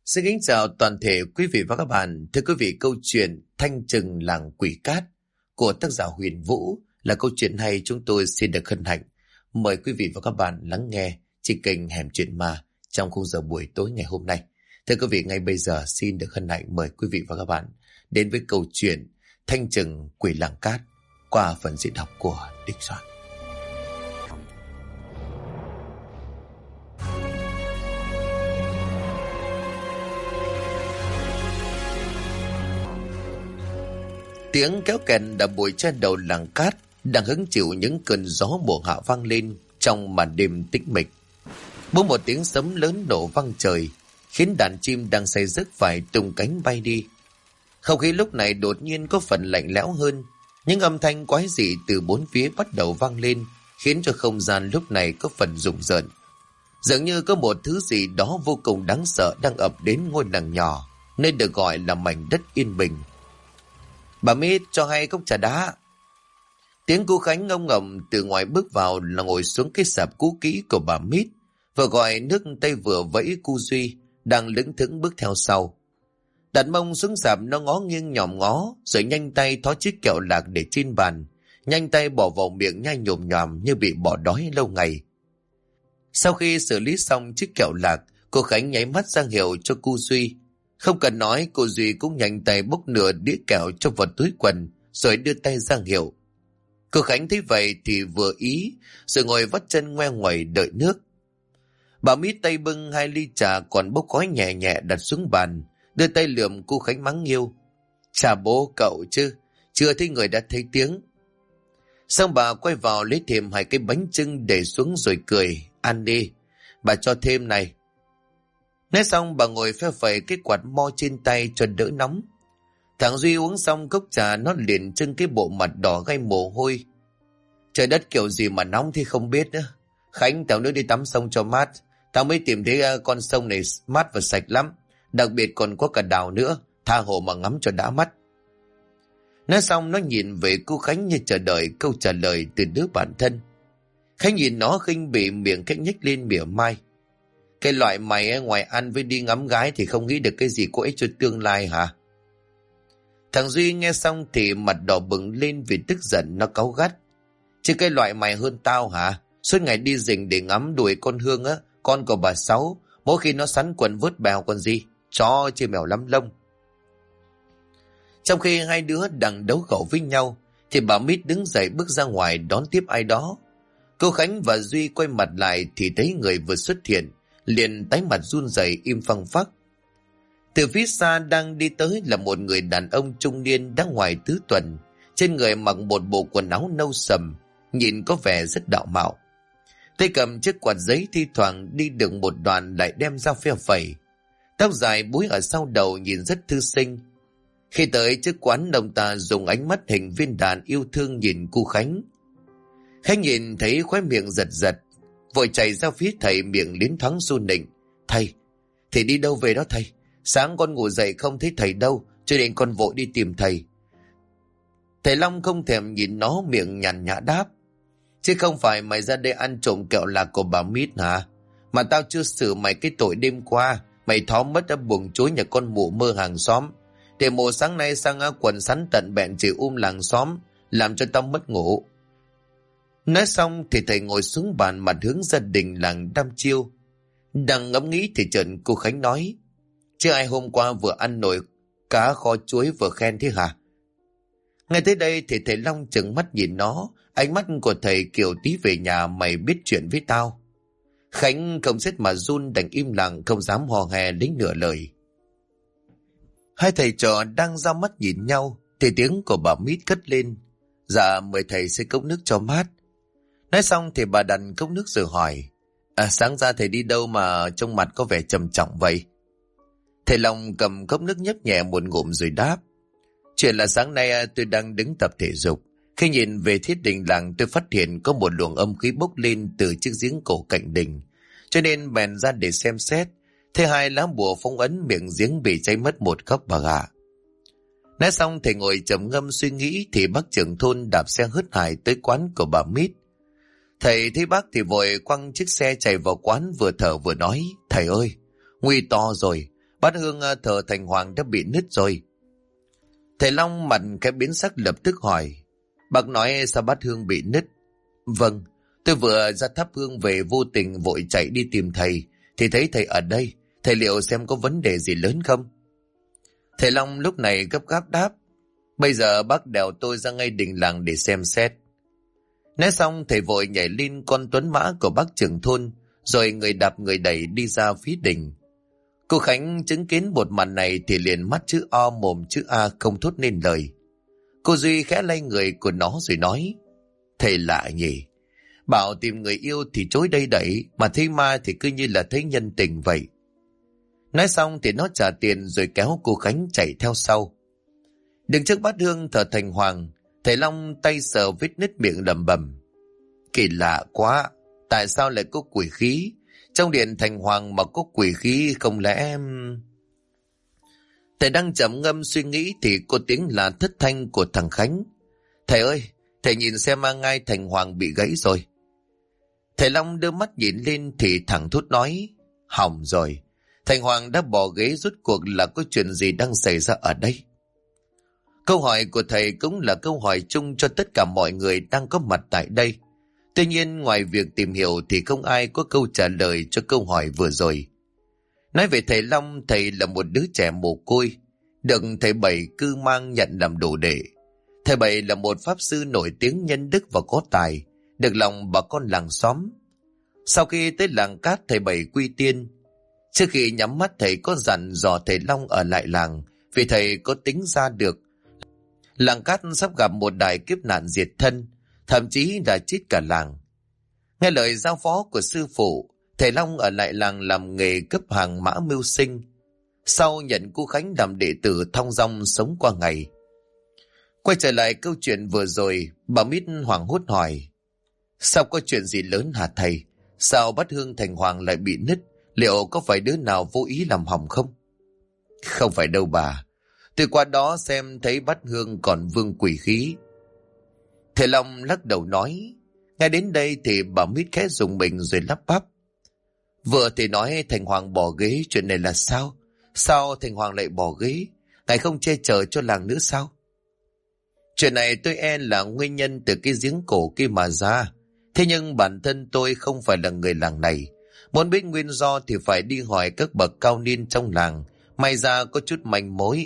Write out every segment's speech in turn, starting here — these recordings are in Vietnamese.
Xin kính chào toàn thể quý vị và các bạn. Thưa quý vị, câu chuyện Thanh Trừng Làng Quỷ Cát của tác giả Huyền Vũ là câu chuyện hay chúng tôi xin được hân hạnh mời quý vị và các bạn lắng nghe trên kênh Hẻm Chuyện Ma trong khung giờ buổi tối ngày hôm nay. Thưa quý vị, ngay bây giờ xin được hân hạnh mời quý vị và các bạn đến với câu chuyện Thanh Trừng Quỷ Làng Cát qua phần diễn đọc của Đinh Soạn. Tiếng kéo kèn đã bụi trên đầu làng cát đang hứng chịu những cơn gió mùa hạ vang lên trong màn đêm tĩnh mịch. Bỗng một tiếng sấm lớn nổ vang trời, khiến đàn chim đang say giấc phải tung cánh bay đi. Không khí lúc này đột nhiên có phần lạnh lẽo hơn, những âm thanh quái dị từ bốn phía bắt đầu vang lên, khiến cho không gian lúc này có phần rùng rợn. Dường như có một thứ gì đó vô cùng đáng sợ đang ập đến ngôi làng nhỏ, nơi được gọi là mảnh đất yên bình. Bà Mít cho hay cốc trà đá. Tiếng cô Khánh ngông ngầm từ ngoài bước vào là ngồi xuống cái sạp cũ kỹ của bà Mít, vừa gọi nước tay vừa vẫy cu Duy đang lững thững bước theo sau. Đặt mông xuống sạp, nó ngó nghiêng nhòm ngó rồi nhanh tay thó chiếc kẹo lạc để trên bàn, nhanh tay bỏ vào miệng nhai nhồm nhòm như bị bỏ đói lâu ngày. Sau khi xử lý xong chiếc kẹo lạc, cô Khánh nháy mắt ra hiệu cho cu Duy. Không cần nói, cô Duy cũng nhanh tay bốc nửa đĩa kẹo cho vào túi quần rồi đưa tay ra hiệu. Cô Khánh thấy vậy thì vừa ý rồi ngồi vắt chân ngoe nguẩy đợi nước. Bà Mít tay bưng 2 ly trà còn bốc khói nhẹ nhẹ đặt xuống bàn, đưa tay lườm cô Khánh mắng nhiêu. Chà bố cậu chứ, chưa thấy người đã thấy tiếng. Xong bà quay vào lấy thêm 2 cái bánh chưng để xuống rồi cười. Ăn đi, bà cho thêm này. Nói xong bà ngồi phe phẩy cái quạt mo trên tay cho đỡ nóng. Thằng Duy uống xong cốc trà nó liền trưng cái bộ mặt đỏ gay mồ hôi. Trời đất kiểu gì mà nóng thì không biết nữa. Khánh, tao nữa đi tắm sông cho mát. Tao mới tìm thấy con sông này mát và sạch lắm. Đặc biệt còn có cả đào nữa. Tha hồ mà ngắm cho đã mắt. Nói xong nó nhìn về cô Khánh như chờ đợi câu trả lời từ đứa bạn thân. Khánh nhìn nó khinh bỉ, miệng cách nhếch lên mỉa mai. Cái loại mày ngoài ăn với đi ngắm gái thì không nghĩ được cái gì có ích cho tương lai hả? Thằng Duy nghe xong thì mặt đỏ bừng lên vì tức giận, nó cáu gắt. Chứ cái loại mày hơn tao hả? Suốt ngày đi rình để ngắm đuổi con Hương á, con của bà Sáu, mỗi khi nó sắn quần vớt bèo còn gì, chó chia mèo lắm lông. Trong khi hai đứa đang đấu khẩu với nhau thì bà Mít đứng dậy bước ra ngoài đón tiếp ai đó. Cô Khánh và Duy quay mặt lại thì thấy người vừa xuất hiện, liền tái mặt run rẩy im phăng phắc. Từ phía xa đang đi tới là một người đàn ông trung niên đã ngoài tứ tuần, trên người mặc một bộ quần áo nâu sầm, nhìn có vẻ rất đạo mạo. Tay cầm chiếc quạt giấy, thi thoảng đi được một đoạn lại đem ra phe phẩy. Tóc dài búi ở sau đầu nhìn rất thư sinh. Khi tới trước quán, ông ta dùng ánh mắt hình viên đạn yêu thương nhìn cô Khánh. Khánh nhìn thấy khóe miệng giật giật, vội chạy ra phía thầy, miệng liến thoáng su nịnh. Thầy đi đâu về đó thầy? Sáng con ngủ dậy không thấy thầy đâu, cho nên con vội đi tìm thầy. Thầy Long không thèm nhìn nó, miệng nhàn nhã đáp. Chứ không phải mày ra đây ăn trộm kẹo lạc của bà Mít hả? Mà tao chưa xử mày cái tội đêm qua mày thó mất đã buồng chối nhà con mụ Mơ hàng xóm, để mụ sáng nay sang quần sắn tận bẹn chỉ làng xóm, làm cho tao mất ngủ. Nói xong thì thầy ngồi xuống bàn, mặt hướng gia đình làng đăm chiêu. Đang ngẫm nghĩ thì chợt cô Khánh nói. Chứ ai hôm qua vừa ăn nồi cá kho chuối vừa khen thế hả? Ngay tới đây thì thầy Long trừng mắt nhìn nó, ánh mắt của thầy kiểu tí về nhà mày biết chuyện với tao. Khánh không xét mà run, đành im lặng không dám hò hè đến nửa lời. Hai thầy trò đang ra mắt nhìn nhau thì tiếng của bà Mít cất lên. Dạ mời thầy xơi cốc nước cho mát. Nói xong thì bà đặt cốc nước rồi hỏi. Sáng ra thầy đi đâu mà trông mặt có vẻ trầm trọng vậy? Thầy Long cầm cốc nước nhấp nhẹ một ngụm rồi đáp. Chuyện là sáng nay tôi đang đứng tập thể dục. Khi nhìn về thiết đình làng, tôi phát hiện có một luồng âm khí bốc lên từ chiếc giếng cổ cạnh đình, cho nên bèn ra để xem xét. Thế 2 lá bùa phong ấn, miệng giếng bị cháy mất một góc bà gà. Nói xong thầy ngồi trầm ngâm suy nghĩ thì bác trưởng thôn đạp xe hớt hải tới quán của bà Mít. Thầy thấy bác thì vội quăng chiếc xe chạy vào quán, vừa thở vừa nói. Thầy ơi, nguy to rồi, Bát hương thờ thành hoàng đã bị nứt rồi. Thầy Long mặt cái biến sắc lập tức hỏi, bác nói sao bát hương bị nứt? Vâng, tôi vừa ra thắp hương về vô tình vội chạy đi tìm thầy, thì thấy thầy ở đây, thầy liệu xem có vấn đề gì lớn không? Thầy Long lúc này gấp gáp đáp, bây giờ bác đèo tôi ra ngay đình làng để xem xét. Nói xong thầy vội nhảy lên con tuấn mã của bác trưởng thôn, rồi người đạp người đẩy đi ra phía đình. Cô Khánh chứng kiến một màn này thì liền mắt chữ O mồm chữ A không thốt nên lời. Cô Duy khẽ lay người của nó rồi nói, thầy lạ nhỉ, bảo tìm người yêu thì chối đây đẩy, mà thấy ma thì cứ như là thấy nhân tình vậy. Nói xong thì nó trả tiền rồi kéo cô Khánh chạy theo sau. Đứng trước bát hương thờ thành hoàng, thầy Long tay sờ vết nứt miệng lẩm bẩm, kỳ lạ quá, tại sao lại có quỷ khí? Trong điện thành hoàng mà có quỷ khí không lẽ... Thầy đang trầm ngâm suy nghĩ thì có tiếng là thất thanh của thằng Khánh. Thầy ơi, thầy nhìn xem ngai thành hoàng bị gãy rồi. Thầy Long đưa mắt nhìn lên thì thằng thốt nói, hỏng rồi. Thành hoàng đã bỏ ghế, rốt cuộc là có chuyện gì đang xảy ra ở đây? Câu hỏi của thầy cũng là câu hỏi chung cho tất cả mọi người đang có mặt tại đây. Tuy nhiên ngoài việc tìm hiểu thì không ai có câu trả lời cho câu hỏi vừa rồi. Nói về thầy Long, thầy là một đứa trẻ mồ côi, được thầy Bảy cư mang nhận làm đồ đệ. Thầy Bảy là một pháp sư nổi tiếng nhân đức và có tài, được lòng bà con làng xóm. Sau khi tới làng Cát, thầy Bảy quy tiên. Trước khi nhắm mắt thầy có dặn dò thầy Long ở lại làng, vì thầy có tính ra được làng Cát sắp gặp một đại kiếp nạn diệt thân, thậm chí là chết cả làng. Nghe lời giao phó của sư phụ, thầy Long ở lại làng làm nghề cấp hàng mã mưu sinh. Sau nhận cô Khánh làm đệ tử thong dong sống qua ngày. Quay trở lại câu chuyện vừa rồi, bà Mít hoảng hốt hỏi, sao có chuyện gì lớn hả thầy? Sao bát hương thành hoàng lại bị nứt? Liệu có phải đứa nào vô ý làm hỏng không? Không phải đâu bà. Từ qua đó xem thấy bát hương còn vương quỷ khí. Thầy Long lắc đầu nói. Ngay đến đây thì bà Mít khẽ dùng mình rồi lắp bắp. Vừa thì nói thành hoàng bỏ ghế, chuyện này là sao? Sao thành hoàng lại bỏ ghế? Ngài không che chở cho làng nữa sao? Chuyện này tôi e là nguyên nhân từ cái giếng cổ kia mà ra. Thế nhưng bản thân tôi không phải là người làng này. Muốn biết nguyên do thì phải đi hỏi các bậc cao niên trong làng. May ra có chút manh mối.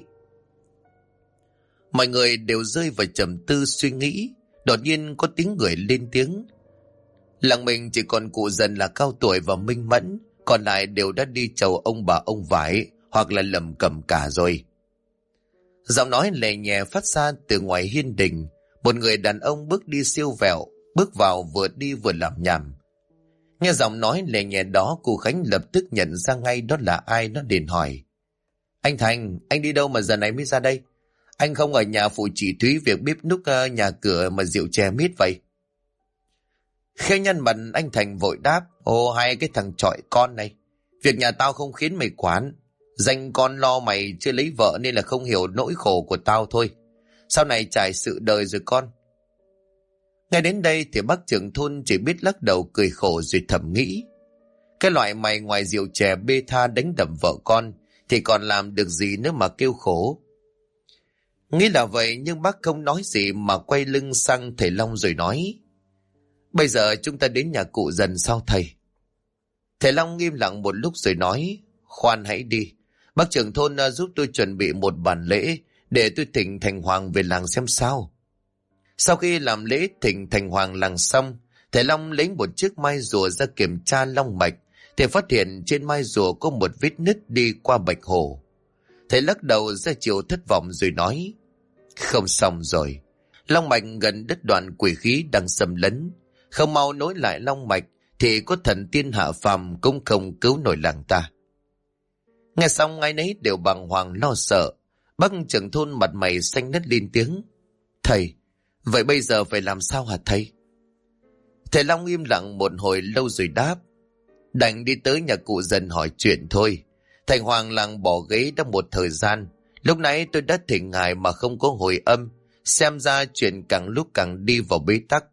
Mọi người đều rơi vào trầm tư suy nghĩ. Đột nhiên có tiếng người lên tiếng. Làng mình chỉ còn cụ Dần là cao tuổi và minh mẫn, còn lại đều đã đi chầu ông bà ông vải hoặc là lầm cầm cả rồi. Giọng nói lè nhẹ phát ra từ ngoài hiên đình. Một người đàn ông bước đi siêu vẹo, bước vào vừa đi vừa làm nhảm. Nghe giọng nói lè nhẹ đó, cô Khánh lập tức nhận ra ngay đó là ai. Nó liền hỏi, anh Thành, anh đi đâu mà giờ này mới ra đây? Anh không ở nhà phụ chị Thúy việc bếp núc nhà cửa mà rượu chè mít vậy? Khẽ nhăn mặt, anh Thành vội đáp, ồ hai cái thằng chọi con này, việc nhà tao không khiến mày quản. Danh con lo mày chưa lấy vợ nên là không hiểu nỗi khổ của tao thôi. Sau này trải sự đời rồi con. Ngay đến đây thì bác trưởng thôn chỉ biết lắc đầu cười khổ rồi thầm nghĩ. Cái loại mày ngoài rượu chè bê tha đánh đập vợ con thì còn làm được gì nữa mà kêu khổ. Nghĩ là vậy nhưng bác không nói gì mà quay lưng sang thầy Long rồi nói. Bây giờ chúng ta đến nhà cụ Dần sao thầy? Thầy Long im lặng một lúc rồi nói. Khoan hãy đi. Bác trưởng thôn giúp tôi chuẩn bị một bàn lễ để tôi thỉnh thành hoàng về làng xem sao. Sau khi làm lễ thỉnh thành hoàng làng xong, thầy Long lấy một chiếc mai rùa ra kiểm tra long mạch thì phát hiện trên mai rùa có một vết nứt đi qua bạch hổ. Thầy lắc đầu ra chiều thất vọng rồi nói. Không xong rồi. Long mạch gần đứt đoạn, quỷ khí đang xâm lấn. Không mau nối lại long mạch thì có thần tiên hạ phàm cũng không cứu nổi làng ta. Nghe xong ai nấy đều bàng hoàng lo sợ. Bác trưởng thôn mặt mày xanh nét lên tiếng. Thầy, vậy bây giờ phải làm sao hả thầy? Thầy Long im lặng một hồi lâu rồi đáp. Đành đi tới nhà cụ Dần hỏi chuyện thôi. Thành hoàng làng bỏ ghế đã một thời gian. Lúc nãy tôi đã thỉnh ngài mà không có hồi âm. Xem ra chuyện càng lúc càng đi vào bế tắc.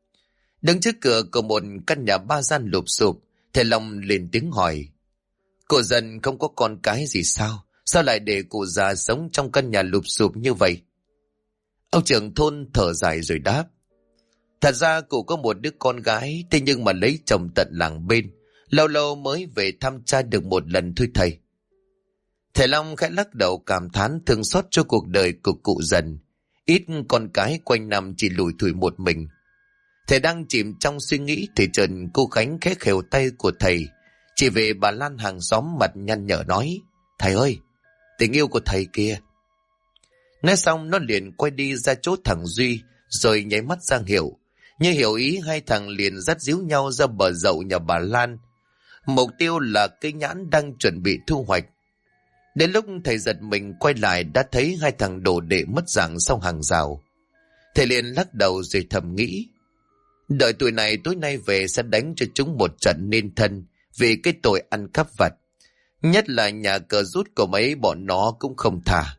Đứng trước cửa của một căn nhà ba gian lụp xụp, thầy Long lên tiếng hỏi. Cô Dần không có con cái gì sao? Sao lại để cụ già sống trong căn nhà lụp xụp như vậy? Ông trưởng thôn thở dài rồi đáp. Thật ra cụ có một đứa con gái, thế nhưng mà lấy chồng tận làng bên, lâu lâu mới về thăm cha được một lần thôi thầy. Thầy Long khẽ lắc đầu cảm thán thương xót cho cuộc đời của cụ Dần. Ít con cái quanh năm chỉ lủi thủi một mình. Thầy đang chìm trong suy nghĩ thì chợt cô Khánh khẽ khều tay của thầy, chỉ về bà Lan hàng xóm mặt nhăn nhở nói. Thầy ơi, tình yêu của thầy kia. Nói xong nó liền quay đi ra chỗ thằng Duy, rồi nháy mắt ra hiệu. Như hiểu ý, hai thằng liền dắt díu nhau ra bờ dậu nhà bà Lan. Mục tiêu là cây nhãn đang chuẩn bị thu hoạch. Đến lúc thầy giật mình quay lại đã thấy hai thằng đồ đệ mất dạng sau hàng rào. Thầy liền lắc đầu rồi thầm nghĩ. Đợi tuổi này tối nay về sẽ đánh cho chúng một trận nên thân vì cái tội ăn cắp vặt. Nhất là nhà cờ rút của mấy bọn nó cũng không thả.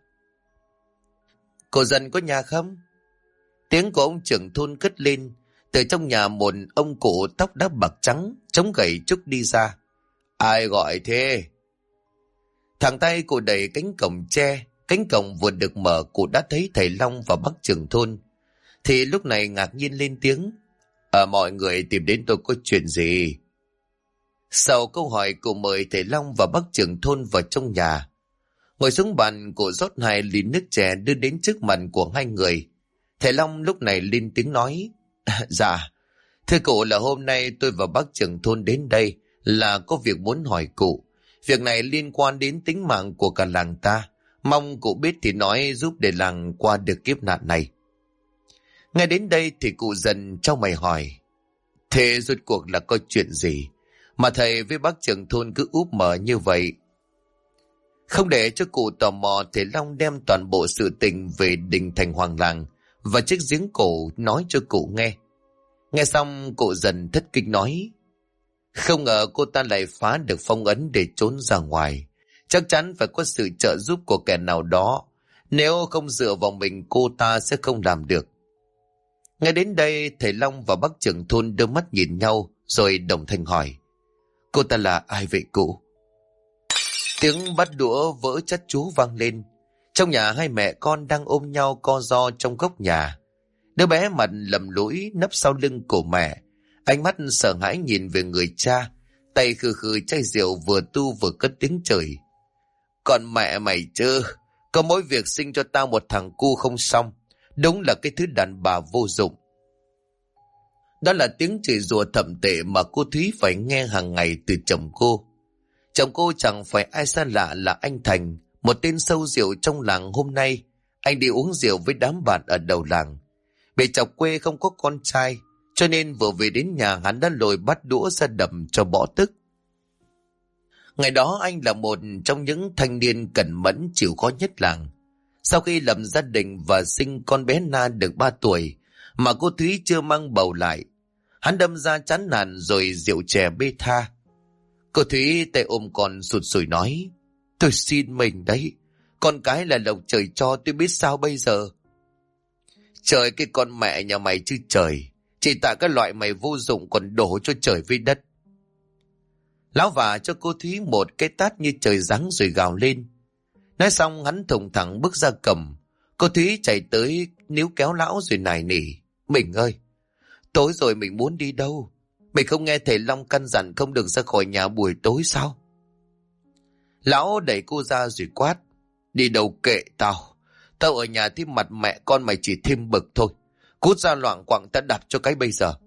Cô Dần có nhà không? Tiếng của ông trưởng thôn cất lên. Từ trong nhà một ông cụ tóc đã bạc trắng, chống gậy trúc đi ra. Ai gọi thế? Thằng tay cụ đẩy cánh cổng tre. Cánh cổng vừa được mở, cụ đã thấy thầy Long và bác trưởng thôn. Thì lúc này ngạc nhiên lên tiếng. Mọi người tìm đến tôi có chuyện gì? Sau câu hỏi, cụ mời thầy Long và bác trưởng thôn vào trong nhà. Ngồi xuống bàn, cụ rót 2 ly nước chè đưa đến trước mặt của hai người. Thầy Long lúc này lên tiếng nói. Dạ, thưa cụ, là hôm nay tôi và bác trưởng thôn đến đây là có việc muốn hỏi cụ. Việc này liên quan đến tính mạng của cả làng ta. Mong cụ biết thì nói giúp để làng qua được kiếp nạn này. Ngay đến đây thì cụ Dần trao mày hỏi. Thế rốt cuộc là có chuyện gì mà thầy với bác trưởng thôn cứ úp mở như vậy? Không để cho cụ tò mò, thầy Long đem toàn bộ sự tình về đình thành hoàng làng và chiếc giếng cổ nói cho cụ nghe. Nghe xong, cụ Dần thất kinh nói. Không ngờ cô ta lại phá được phong ấn để trốn ra ngoài. Chắc chắn phải có sự trợ giúp của kẻ nào đó. Nếu không dựa vào mình, cô ta sẽ không làm được. Ngay đến đây, thầy Long và bác trưởng thôn đưa mắt nhìn nhau rồi đồng thanh hỏi. Cô ta là ai vậy cụ? Tiếng bắt đũa vỡ chát chúa vang lên. Trong nhà, hai mẹ con đang ôm nhau co ro trong góc nhà. Đứa bé mặt lầm lũi nấp sau lưng của mẹ, ánh mắt sợ hãi nhìn về người cha, tay khừ khừ chai rượu vừa tu vừa cất tiếng chửi. Còn mẹ mày chứ, có mỗi việc sinh cho tao một thằng cu không xong, đúng là cái thứ đàn bà vô dụng. Đó là tiếng chửi rủa thậm tệ mà cô Thúy phải nghe hàng ngày từ chồng cô. Chồng cô chẳng phải ai xa lạ là anh Thành, một tên sâu rượu trong làng. Hôm nay anh đi uống rượu với đám bạn ở đầu làng, bị chọc quê không có con trai, cho nên vừa về đến nhà hắn đã lôi bắt đũa ra đập cho bỏ tức. Ngày đó anh là một trong những thanh niên cẩn mẫn chịu khó nhất làng. Sau khi lập gia đình và sinh con bé Na được 3 tuổi mà cô Thúy chưa mang bầu lại, hắn đâm ra chán nản rồi rượu chè bê tha. Cô Thúy tay ôm con sụt sùi nói. Tôi xin mình đấy, con cái là lộc trời cho, tôi biết sao bây giờ. Trời, cái con mẹ nhà mày chứ trời, chỉ tại cái loại mày vô dụng còn đổ cho trời với đất. Lão vả cho cô Thúy một cái tát như trời giáng rồi gào lên. Nói xong hắn thùng thẳng bước ra cầm. Cô Thúy chạy tới níu kéo lão rồi nài nỉ. Mình ơi, tối rồi mình muốn đi đâu? Mình không nghe thầy Long căn dặn không được ra khỏi nhà buổi tối sao? Lão đẩy cô ra rồi quát. Đi đâu kệ tao. Tao ở nhà thì mặt mẹ con mày chỉ thêm bực thôi. Cút ra loạng quạng ta đạp cho cái bây giờ.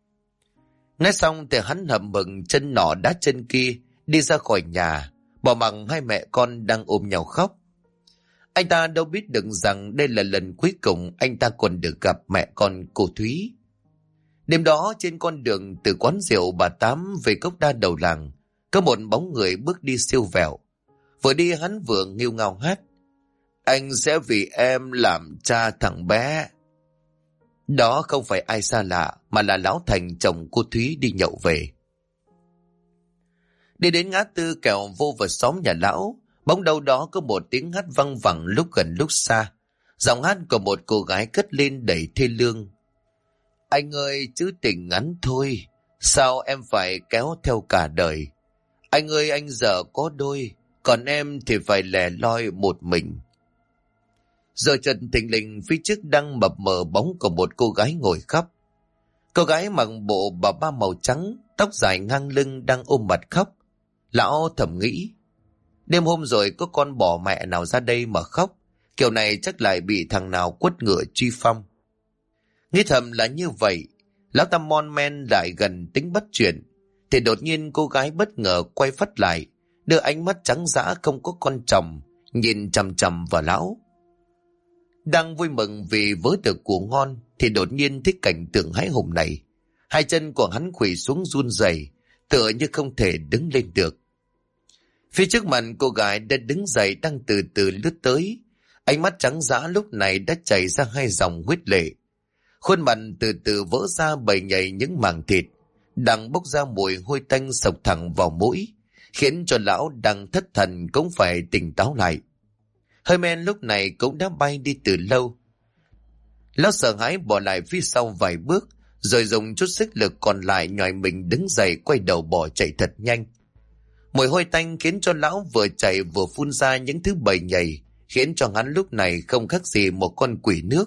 Nói xong thì hắn hầm mừng chân nọ đá chân kia đi ra khỏi nhà, bỏ mặc hai mẹ con đang ôm nhau khóc. Anh ta đâu biết được rằng đây là lần cuối cùng anh ta còn được gặp mẹ con cô Thúy. Đêm đó trên con đường từ quán rượu bà Tám về cốc đa đầu làng, có một bóng người bước đi siêu vẹo. Vừa đi hắn vừa nghêu ngao hát. Anh sẽ vì em làm cha thằng bé. Đó không phải ai xa lạ mà là lão Thành, chồng cô Thúy đi nhậu về. Đi đến ngã tư kẹo vô vào xóm nhà lão, bỗng đâu đó có một tiếng hát văng vẳng lúc gần lúc xa. Giọng hát của một cô gái cất lên đầy thê lương. Anh ơi, chứ tình ngắn thôi, sao em phải kéo theo cả đời? Anh ơi, anh giờ có đôi, còn em thì phải lẻ loi một mình. Giờ chợt thình lình phía trước đang mập mờ bóng của một cô gái ngồi khóc. Cô gái mặc bộ bà ba màu trắng, tóc dài ngang lưng đang ôm mặt khóc. Lão thầm nghĩ, đêm hôm rồi có con bỏ mẹ nào ra đây mà khóc, kiểu này chắc lại bị thằng nào quất ngựa truy phong. Nghĩ thầm là như vậy, lão ta mon men lại gần tính bắt chuyện, thì đột nhiên cô gái bất ngờ quay phắt lại, đưa ánh mắt trắng dã không có con tròng, nhìn chằm chằm vào lão. Đang vui mừng vì vớ được của ngon, thì đột nhiên thấy cảnh tượng hãi hùng này. Hai chân của hắn khuỵu xuống run rẩy, tựa như không thể đứng lên được. Phía trước mặt cô gái đã đứng dậy đang từ từ lướt tới. Ánh mắt trắng dã lúc này đã chảy ra hai dòng huyết lệ. Khuôn mặt từ từ vỡ ra bầy nhầy những mảng thịt, đang bốc ra mùi hôi tanh sộc thẳng vào mũi, khiến cho lão đang thất thần cũng phải tỉnh táo lại. Hơi men lúc này cũng đã bay đi từ lâu. Lão sợ hãi bỏ lại phía sau vài bước, rồi dùng chút sức lực còn lại nhòi mình đứng dậy quay đầu bỏ chạy thật nhanh. Mùi hôi tanh khiến cho lão vừa chạy vừa phun ra những thứ bầy nhầy, khiến cho hắn lúc này không khác gì một con quỷ nước.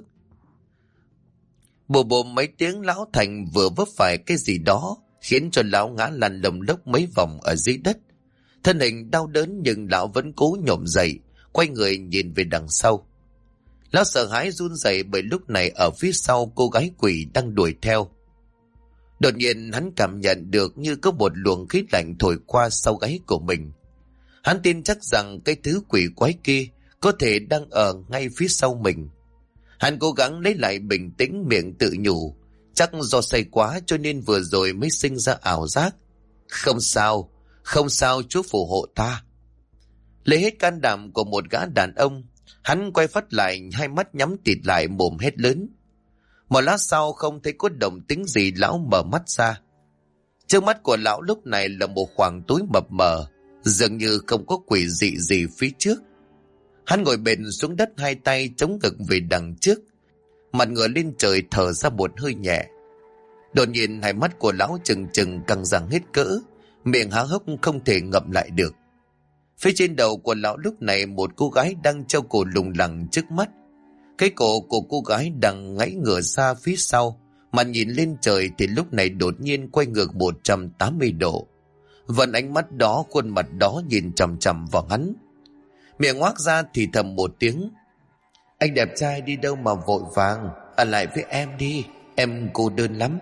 Bồ bồ mấy tiếng lão Thành vừa vấp phải cái gì đó, khiến cho lão ngã lăn lồng lốc mấy vòng ở dưới đất. Thân hình đau đớn nhưng lão vẫn cố nhổm dậy, quay người nhìn về đằng sau. Lão sợ hãi run rẩy bởi lúc này ở phía sau cô gái quỷ đang đuổi theo. Đột nhiên hắn cảm nhận được như có một luồng khí lạnh thổi qua sau gáy của mình. Hắn tin chắc rằng cái thứ quỷ quái kia có thể đang ở ngay phía sau mình. Hắn cố gắng lấy lại bình tĩnh, miệng tự nhủ, chắc do say quá cho nên vừa rồi mới sinh ra ảo giác. Không sao, không sao, Chúa phù hộ ta. Lấy hết can đảm của một gã đàn ông, hắn quay phát lại, hai mắt nhắm tịt lại, mồm hét lớn. Một lát sau không thấy có động tĩnh gì, lão mở mắt ra. Trước mắt của lão lúc này là một khoảng tối mập mờ, dường như không có quỷ dị gì phía trước. Hắn ngồi bệt xuống đất, hai tay chống ngực về đằng trước, mặt ngửa lên trời thở ra một hơi nhẹ. Đột nhiên hai mắt của lão trừng trừng căng răng hết cỡ, miệng há hốc không thể ngậm lại được. Phía trên đầu của lão lúc này một cô gái đang treo cổ lủng lẳng trước mắt. Cái cổ của cô gái đang ngãy ngửa ra phía sau, mà nhìn lên trời thì lúc này đột nhiên quay ngược 180 độ. Vẫn ánh mắt đó, khuôn mặt đó nhìn chằm chằm vào hắn. Miệng ngoác ra thì thầm một tiếng. Anh đẹp trai đi đâu mà vội vàng, ở lại với em đi, em cô đơn lắm.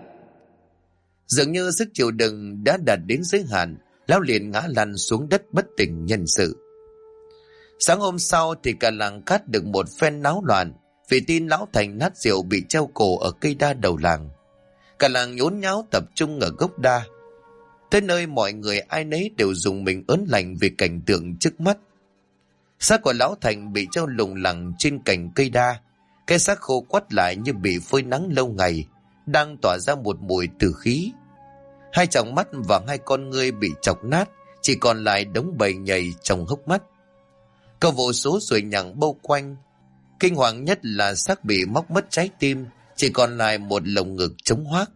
Dường như sức chịu đựng đã đạt đến giới hạn, lão liền ngã lăn xuống đất bất tỉnh nhân sự. Sáng hôm sau thì cả làng Cát được một phen náo loạn, vì tin lão Thành nát rượu bị treo cổ ở cây đa đầu làng. Cả làng nhốn nháo tập trung ở gốc đa. Tới nơi mọi người ai nấy đều dùng mình ớn lạnh vì cảnh tượng trước mắt. Xác của lão Thành bị treo lủng lẳng trên cành cây đa. Cái xác khô quắt lại như bị phơi nắng lâu ngày, đang tỏa ra một mùi tử khí. Hai tròng mắt và hai con ngươi bị chọc nát, chỉ còn lại đống bầy nhầy trong hốc mắt. Có vô số ruồi nhặng bao quanh. Kinh hoàng nhất là xác bị móc mất trái tim, chỉ còn lại một lồng ngực trống hoác.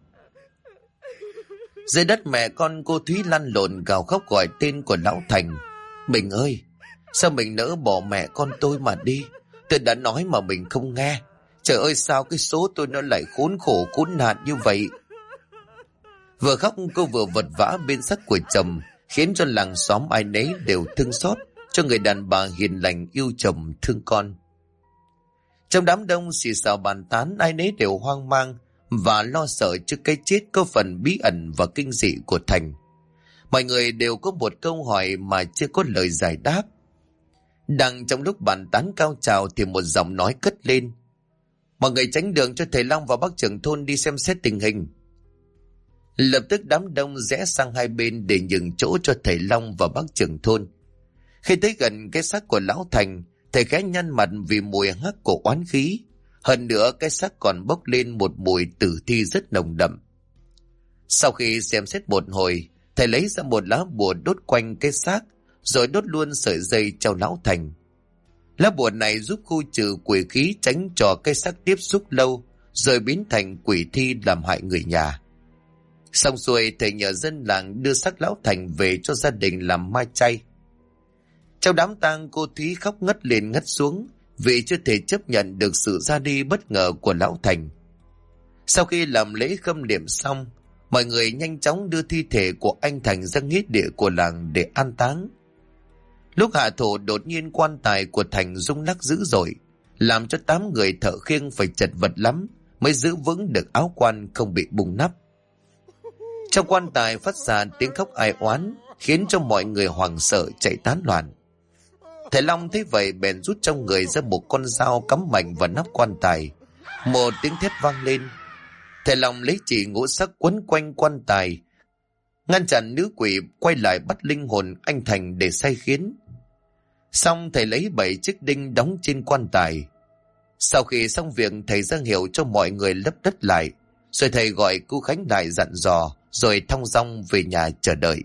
Dưới đất mẹ con cô Thúy lăn lộn gào khóc gọi tên của lão Thành. Mình ơi, sao mình nỡ bỏ mẹ con tôi mà đi? Tôi đã nói mà mình không nghe. Trời ơi, sao cái số tôi nó lại khốn khổ khốn nạn như vậy? Vừa khóc cô vừa vật vã bên xác của chồng, khiến cho làng xóm ai nấy đều thương xót cho người đàn bà hiền lành yêu chồng thương con. Trong đám đông xì xào bàn tán, ai nấy đều hoang mang và lo sợ trước cái chết có phần bí ẩn và kinh dị của Thành. Mọi người đều có một câu hỏi mà chưa có lời giải đáp. Đang trong lúc bàn tán cao trào thì một giọng nói cất lên. Mọi người tránh đường cho thầy Long và bác trưởng thôn đi xem xét tình hình. Lập tức đám đông rẽ sang hai bên để nhường chỗ cho thầy Long và bác trưởng thôn. Khi tới gần cái xác của lão Thành, thầy khẽ nhăn mặt vì mùi hắc của oán khí. Hơn nữa cái xác còn bốc lên một mùi tử thi rất nồng đậm. Sau khi xem xét một hồi, thầy lấy ra một lá bùa đốt quanh cái xác, rồi đốt luôn sợi dây cho lão Thành. Lá bùa này giúp khu trừ quỷ khí, tránh cho cái xác tiếp xúc lâu, rồi biến thành quỷ thi làm hại người nhà. Xong xuôi thầy nhờ dân làng đưa xác lão Thành về cho gia đình làm mai chay. Trong đám tang, cô Thúy khóc ngất lên ngất xuống vì chưa thể chấp nhận được sự ra đi bất ngờ của lão Thành. Sau khi làm lễ khâm niệm xong, mọi người nhanh chóng đưa thi thể của anh Thành ra nghĩa địa của làng để an táng. Lúc hạ thổ, đột nhiên quan tài của Thành rung lắc dữ dội, làm cho 8 người thợ khiêng phải chật vật lắm mới giữ vững được áo quan không bị bung nắp. Trong quan tài phát ra tiếng khóc ai oán, khiến cho mọi người hoảng sợ chạy tán loạn. Thầy Long thấy vậy bèn rút trong người ra một con dao cắm mạnh vào nắp quan tài. Một tiếng thét vang lên. Thầy Long lấy chỉ ngũ sắc quấn quanh quan tài, ngăn chặn nữ quỷ quay lại bắt linh hồn anh Thành để sai khiến. Xong thầy lấy 7 chiếc đinh đóng trên quan tài. Sau khi xong việc, thầy ra hiệu cho mọi người lấp đất lại, rồi thầy gọi cô Khánh lại dặn dò, rồi thong dong về nhà chờ đợi.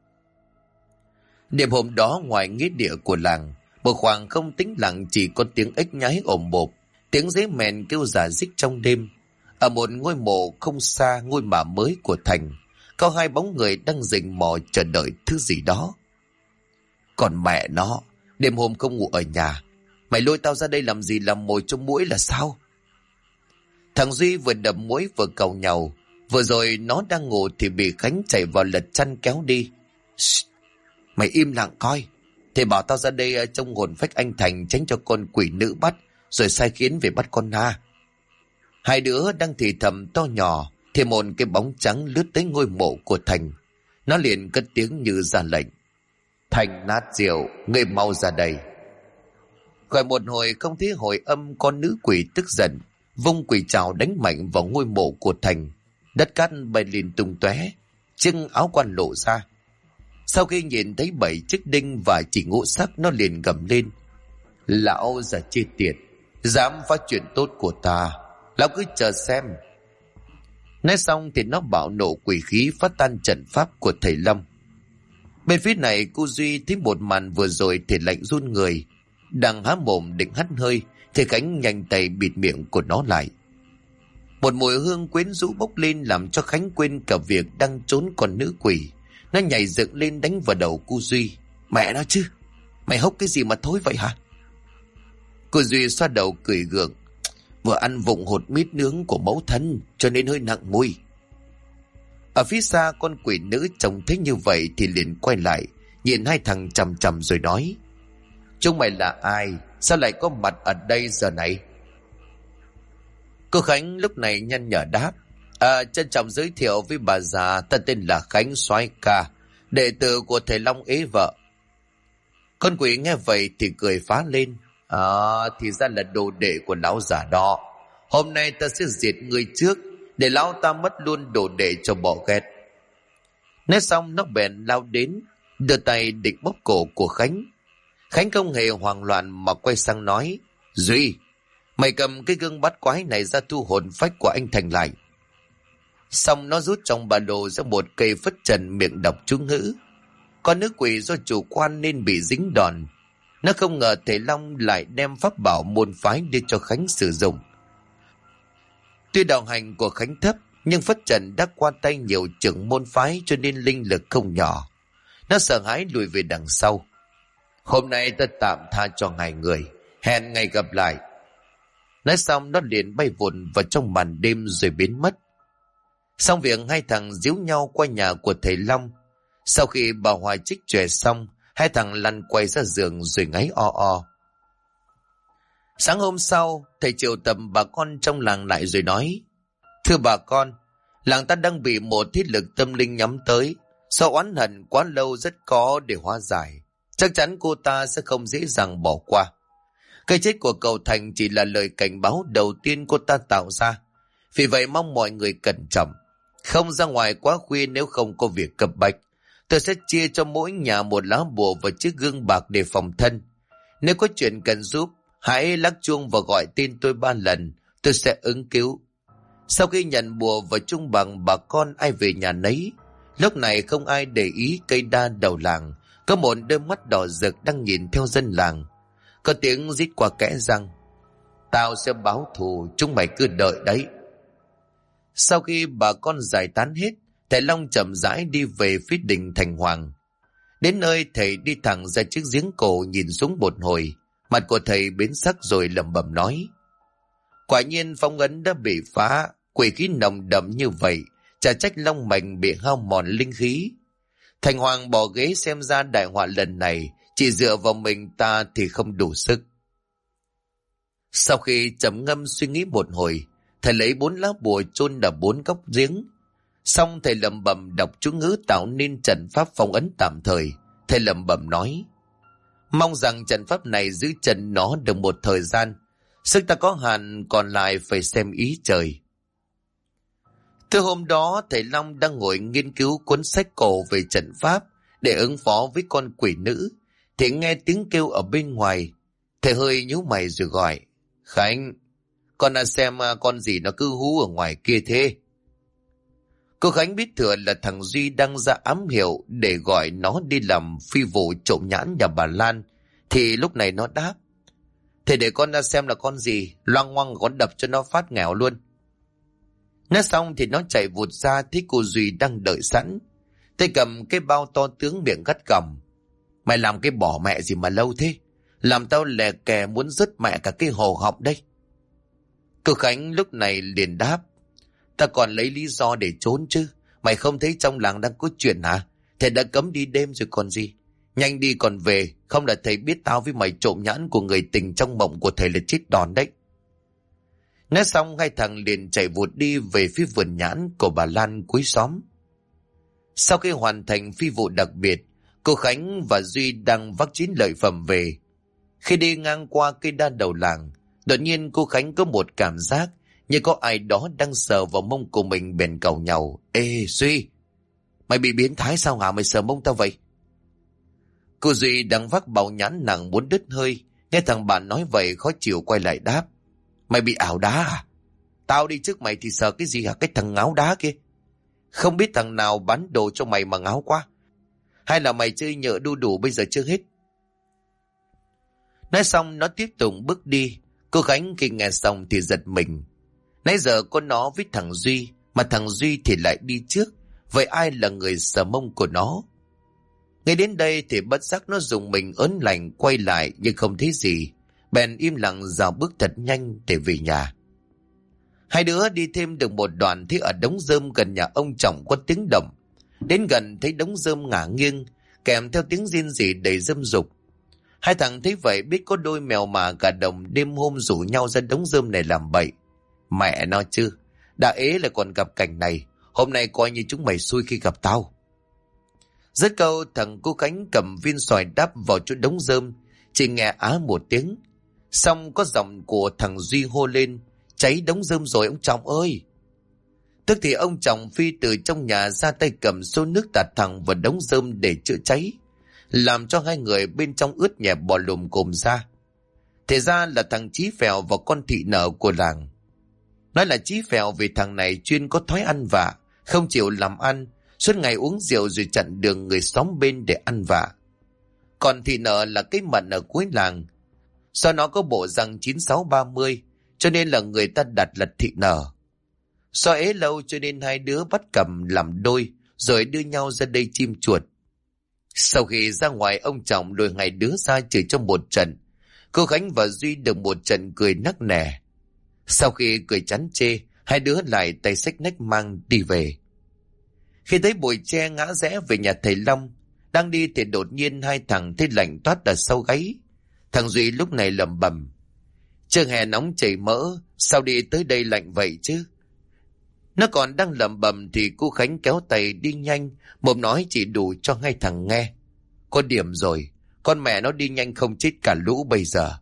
Đêm hôm đó, ngoài nghĩa địa của làng, một khoảng không tĩnh lặng, chỉ có tiếng ếch nhái ồm bộp, tiếng dế mèn kêu rả rích trong đêm. Ở một ngôi mộ không xa ngôi mả mới của Thành, có 2 bóng người đang rình mò chờ đợi thứ gì đó. Còn mẹ nó, đêm hôm không ngủ ở nhà, mày lôi tao ra đây làm gì, làm mồi cho muỗi là sao? Thằng Duy vừa đập muỗi vừa cầu nhau. Vừa rồi nó đang ngủ thì bị Khánh chạy vào lật chăn kéo đi. Mày im lặng coi. Thầy bảo tao ra đây trông hồn phách anh Thành, tránh cho con quỷ nữ bắt, rồi sai khiến về bắt con Na. 2 đứa đang thì thầm to nhỏ thì một cái bóng trắng lướt tới ngôi mộ của Thành. Nó liền cất tiếng như ra lệnh. Thành Nát Diệu, ngươi mau ra đây. Gọi một hồi không thấy hồi âm, con nữ quỷ tức giận vung quỷ trảo đánh mạnh vào ngôi mộ của Thành. Đất cát bay lên tung tóe, chiếc áo quan lộ ra. Sau khi nhìn thấy 7 chiếc đinh và chỉ ngũ sắc, nó liền gầm lên. Lão già chết tiệt, dám phá chuyện tốt của ta, lão cứ chờ xem. Nói xong thì nó bạo nổ quỷ khí, phá tan trận pháp của thầy Long. Bên phía này, cô Duy thấy một màn vừa rồi thì lạnh run người. Đang há mồm định hắt hơi thì Khánh nhanh tay bịt miệng của nó lại. Một mùi hương quyến rũ bốc lên, làm cho Khánh quên cả việc đang trốn con nữ quỷ. Nó nhảy dựng lên đánh vào đầu cô Duy. Mẹ nó chứ, mày hốc cái gì mà thối vậy hả? Cô Duy xoa đầu cười gượng. Vừa ăn vụng hột mít nướng của mẫu thân cho nên hơi nặng mùi. Ở phía xa, con quỷ nữ trông thấy như vậy thì liền quay lại, nhìn 2 thằng chằm chằm rồi nói. Chúng mày là ai? Sao lại có mặt ở đây giờ này? Cô Khánh lúc này nhăn nhở đáp. Trân trọng giới thiệu với bà già, ta tên là Khánh Soái Ca, đệ tử của thầy Long ế vợ. Con quỷ nghe vậy thì cười phá lên. Thì ra là đồ đệ của lão già đó. Hôm nay ta sẽ diệt ngươi trước, để lão ta mất luôn đồ đệ cho bỏ ghét. Nói xong nó bèn lao đến, đưa tay định bóp cổ của Khánh. Khánh không hề hoảng loạn mà quay sang nói. Duy, mày cầm cái gương bắt quái này ra thu hồn phách của anh Thành lại. Xong nó rút trong ba lô ra một cây phất trần, miệng đọc chú ngữ. Con nữ quỷ do chủ quan nên bị dính đòn. Nó không ngờ thầy Long lại đem pháp bảo môn phái đưa cho Khánh sử dụng. Tuy đạo hành của Khánh thấp, nhưng phất trần đã qua tay nhiều trưởng môn phái cho nên linh lực không nhỏ. Nó sợ hãi lùi về đằng sau. Hôm nay ta tạm tha cho ngài người, hẹn ngày gặp lại. Nói xong nó liền bay vụn vào trong màn đêm rồi biến mất. Xong việc, 2 thằng díu nhau qua nhà của thầy Long. Sau khi bà Hoài trích chòe xong, 2 thằng lăn quay ra giường rồi ngáy o o. Sáng hôm sau, thầy triệu tập bà con trong làng lại rồi nói. Thưa bà con, làng ta đang bị một thế lực tâm linh nhắm tới. Do oán hận quá lâu rất khó để hóa giải. Chắc chắn cô ta sẽ không dễ dàng bỏ qua. Cái chết của cậu Thành chỉ là lời cảnh báo đầu tiên cô ta tạo ra. Vì vậy mong mọi người cẩn trọng, không ra ngoài quá khuya nếu không có việc cấp bách. Tôi sẽ chia cho mỗi nhà một lá bùa và chiếc gương bạc để phòng thân. Nếu có chuyện cần giúp, hãy lắc chuông và gọi tên tôi 3 lần, tôi sẽ ứng cứu. Sau khi nhận bùa và chuông bằng, bà con ai về nhà nấy. Lúc này không ai để ý cây đa đầu làng, có một đôi mắt đỏ rực đang nhìn theo dân làng. Có tiếng rít qua kẽ răng. Tao sẽ báo thù, chúng mày cứ đợi đấy. Sau khi bà con giải tán hết thầy Long chậm rãi đi về phía đình Thành Hoàng. Đến nơi thầy đi thẳng ra chiếc giếng cổ, nhìn xuống một hồi, mặt của thầy biến sắc rồi lẩm bẩm nói: quả nhiên phong ấn đã bị phá, quỷ khí nồng đậm như vậy, chả trách long mạch bị hao mòn linh khí. Thành Hoàng bỏ ghế, xem ra đại họa lần này chỉ dựa vào mình ta thì không đủ sức. Sau khi trầm ngâm suy nghĩ một hồi, thầy lấy 4 lá bùa chôn ở 4 góc giếng. Xong thầy lẩm bẩm đọc chú ngữ tạo nên trận pháp phong ấn tạm thời. Thầy lẩm bẩm nói: mong rằng trận pháp này giữ chân nó được một thời gian, sức ta có hạn, còn lại phải xem ý trời. Từ hôm đó thầy Long đang ngồi nghiên cứu cuốn sách cổ về trận pháp để ứng phó với con quỷ nữ, thì nghe tiếng kêu ở bên ngoài. Thầy hơi nhíu mày rồi gọi: Khánh, con đã xem con gì nó cứ hú ở ngoài kia thế? Cô Khánh biết thừa là thằng Duy đang ra ám hiệu để gọi nó đi làm phi vụ trộm nhãn nhà bà Lan, thì lúc này nó đáp: thầy để con ra xem là con gì, loang ngoăng con đập cho nó phát nghèo luôn. Nói xong thì nó chạy vụt ra, thấy cô Duy đang đợi sẵn. Tay cầm cái bao to tướng, miệng gắt gỏng: mày làm cái bỏ mẹ gì mà lâu thế? Làm tao lè kè muốn rứt mẹ cả cái hồ họng đây. Cô Khánh lúc này liền đáp: ta còn lấy lý do để trốn chứ. Mày không thấy trong làng đang có chuyện hả? Thầy đã cấm đi đêm rồi còn gì. Nhanh đi còn về, không là thầy biết tao với mày trộm nhãn của người tình trong mộng của thầy là chết đòn đấy. Nói xong hai thằng liền chạy vụt đi về phía vườn nhãn của bà Lan cuối xóm. Sau khi hoàn thành phi vụ đặc biệt, cô Khánh và Duy đang vác chín lợi phẩm về. Khi đi ngang qua cây đa đầu làng, đột nhiên cô Khánh có một cảm giác như có ai đó đang sờ vào mông của mình, bèn cầu nhau: ê Duy, mày bị biến thái sao hả? Mày sờ mông tao vậy? Cô Duy đang vác bao nhãn nặng muốn đứt hơi, nghe thằng bạn nói vậy khó chịu quay lại đáp: mày bị ảo đá à? Tao đi trước mày thì sờ cái gì hả? Cái thằng ngáo đá kia. Không biết thằng nào bán đồ cho mày mà ngáo quá. Hay là mày chơi nhỡ đu đủ bây giờ chưa hết? Nói xong nó tiếp tục bước đi. Cô Khánh khi nghe xong thì giật mình. Nãy giờ có nó với thằng Duy, mà thằng Duy thì lại đi trước. Vậy ai là người sờ mông của nó? Ngay đến đây thì bất giác nó dùng mình ớn lạnh quay lại, nhưng không thấy gì. Bèn im lặng dạo bước thật nhanh để về nhà. Hai đứa đi thêm được một đoạn thì ở đống rơm gần nhà ông Trọng có tiếng động. Đến gần thấy đống rơm ngả nghiêng, kèm theo tiếng rên rỉ đầy dâm dục. Hai thằng thấy vậy biết có đôi mèo mà cả đồng đêm hôm rủ nhau ra đống rơm này làm bậy. Mẹ nó chứ, đã ế lại còn gặp cảnh này. Hôm nay coi như chúng mày xui khi gặp tao. Dứt câu, thằng cô Khánh cầm viên xoài đắp vào chỗ đống rơm, chỉ nghe á một tiếng. Xong có giọng của thằng Duy hô lên: cháy đống rơm rồi ông Trọng ơi! Tức thì ông Trọng phi từ trong nhà ra, tay cầm xô nước tạt thẳng vào đống rơm để chữa cháy, làm cho hai người bên trong ướt nhẹp bò lùm cồm ra. Thế ra là thằng Chí Phèo và con thị nợ của làng. Nói là Chí Phèo vì thằng này chuyên có thói ăn vạ, không chịu làm ăn, suốt ngày uống rượu rồi chặn đường người xóm bên để ăn vạ. Còn thị nợ là cái mận ở cuối làng. Do nó có bộ răng 9630, cho nên là người ta đặt là thị nở. Do ế lâu cho nên hai đứa bắt cầm làm đôi, rồi đưa nhau ra đây chim chuột. Sau khi ra ngoài, ông Trọng lôi hai đứa ra chửi cho một trận. Cô Khánh và Duy được một trận cười nắc nẻ. Sau khi cười chán chê, hai đứa lại tay xách nách mang đi về. Khi thấy bụi tre ngã rẽ về nhà thầy Long, đang đi thì đột nhiên hai thằng thấy lạnh toát ở sau gáy. Thằng Duy lúc này lẩm bẩm: trời hè nóng chảy mỡ, sao đi tới đây lạnh vậy chứ? Nó còn đang lẩm bẩm thì cô Khánh kéo tay đi nhanh, mồm nói chỉ đủ cho hai thằng nghe: có điểm rồi, con mẹ nó đi nhanh không chết cả lũ bây giờ.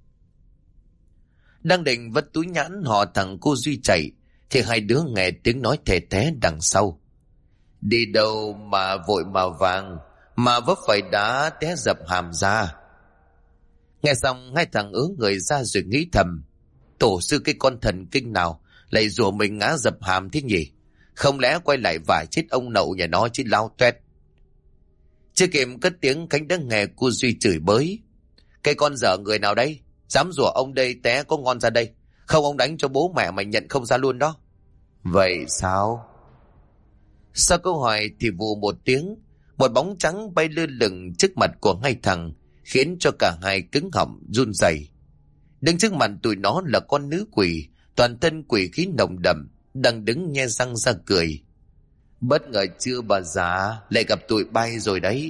Đang định vất túi nhãn họ thằng cô Duy chạy, thì hai đứa nghe tiếng nói thè thé đằng sau: đi đâu mà vội mà vàng, mà vấp phải đá té dập hàm ra. Nghe xong hai thằng ứa người ra rồi nghĩ thầm: tổ sư cái con thần kinh nào lại rủa mình ngã dập hàm thế nhỉ? Không lẽ quay lại vả chết ông nậu nhà nó chứ lao toét. Chưa kịp cất tiếng, Khánh đã nghe cô Duy chửi bới: cái con dở người nào đây? Dám rủa ông đây té có ngon ra đây. Không ông đánh cho bố mẹ mày nhận không ra luôn đó. Vậy sao? Sau câu hỏi thì vù một tiếng, một bóng trắng bay lơ lửng trước mặt của hai thằng, khiến cho cả hai cứng họng run rẩy. Đứng trước mặt tụi nó là con nữ quỷ, toàn thân quỷ khí nồng đậm, đang đứng nhe răng ra cười. Bất ngờ chưa bà già, lại gặp tụi bay rồi đấy.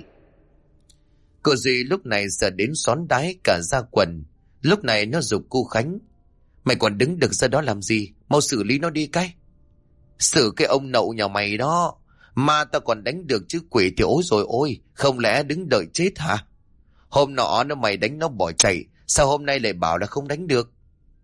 Cô Duy lúc này sợ đến xón đái cả da quần. Lúc này nó giục cô Khánh: Mày còn đứng được ra đó làm gì, mau xử lý nó đi cái. Xử cái ông nậu nhà mày đó, mà tao còn đánh được chứ quỷ thì ối rồi ôi, không lẽ đứng đợi chết hả? Hôm nọ nó mày đánh nó bỏ chạy, sao hôm nay lại bảo là không đánh được?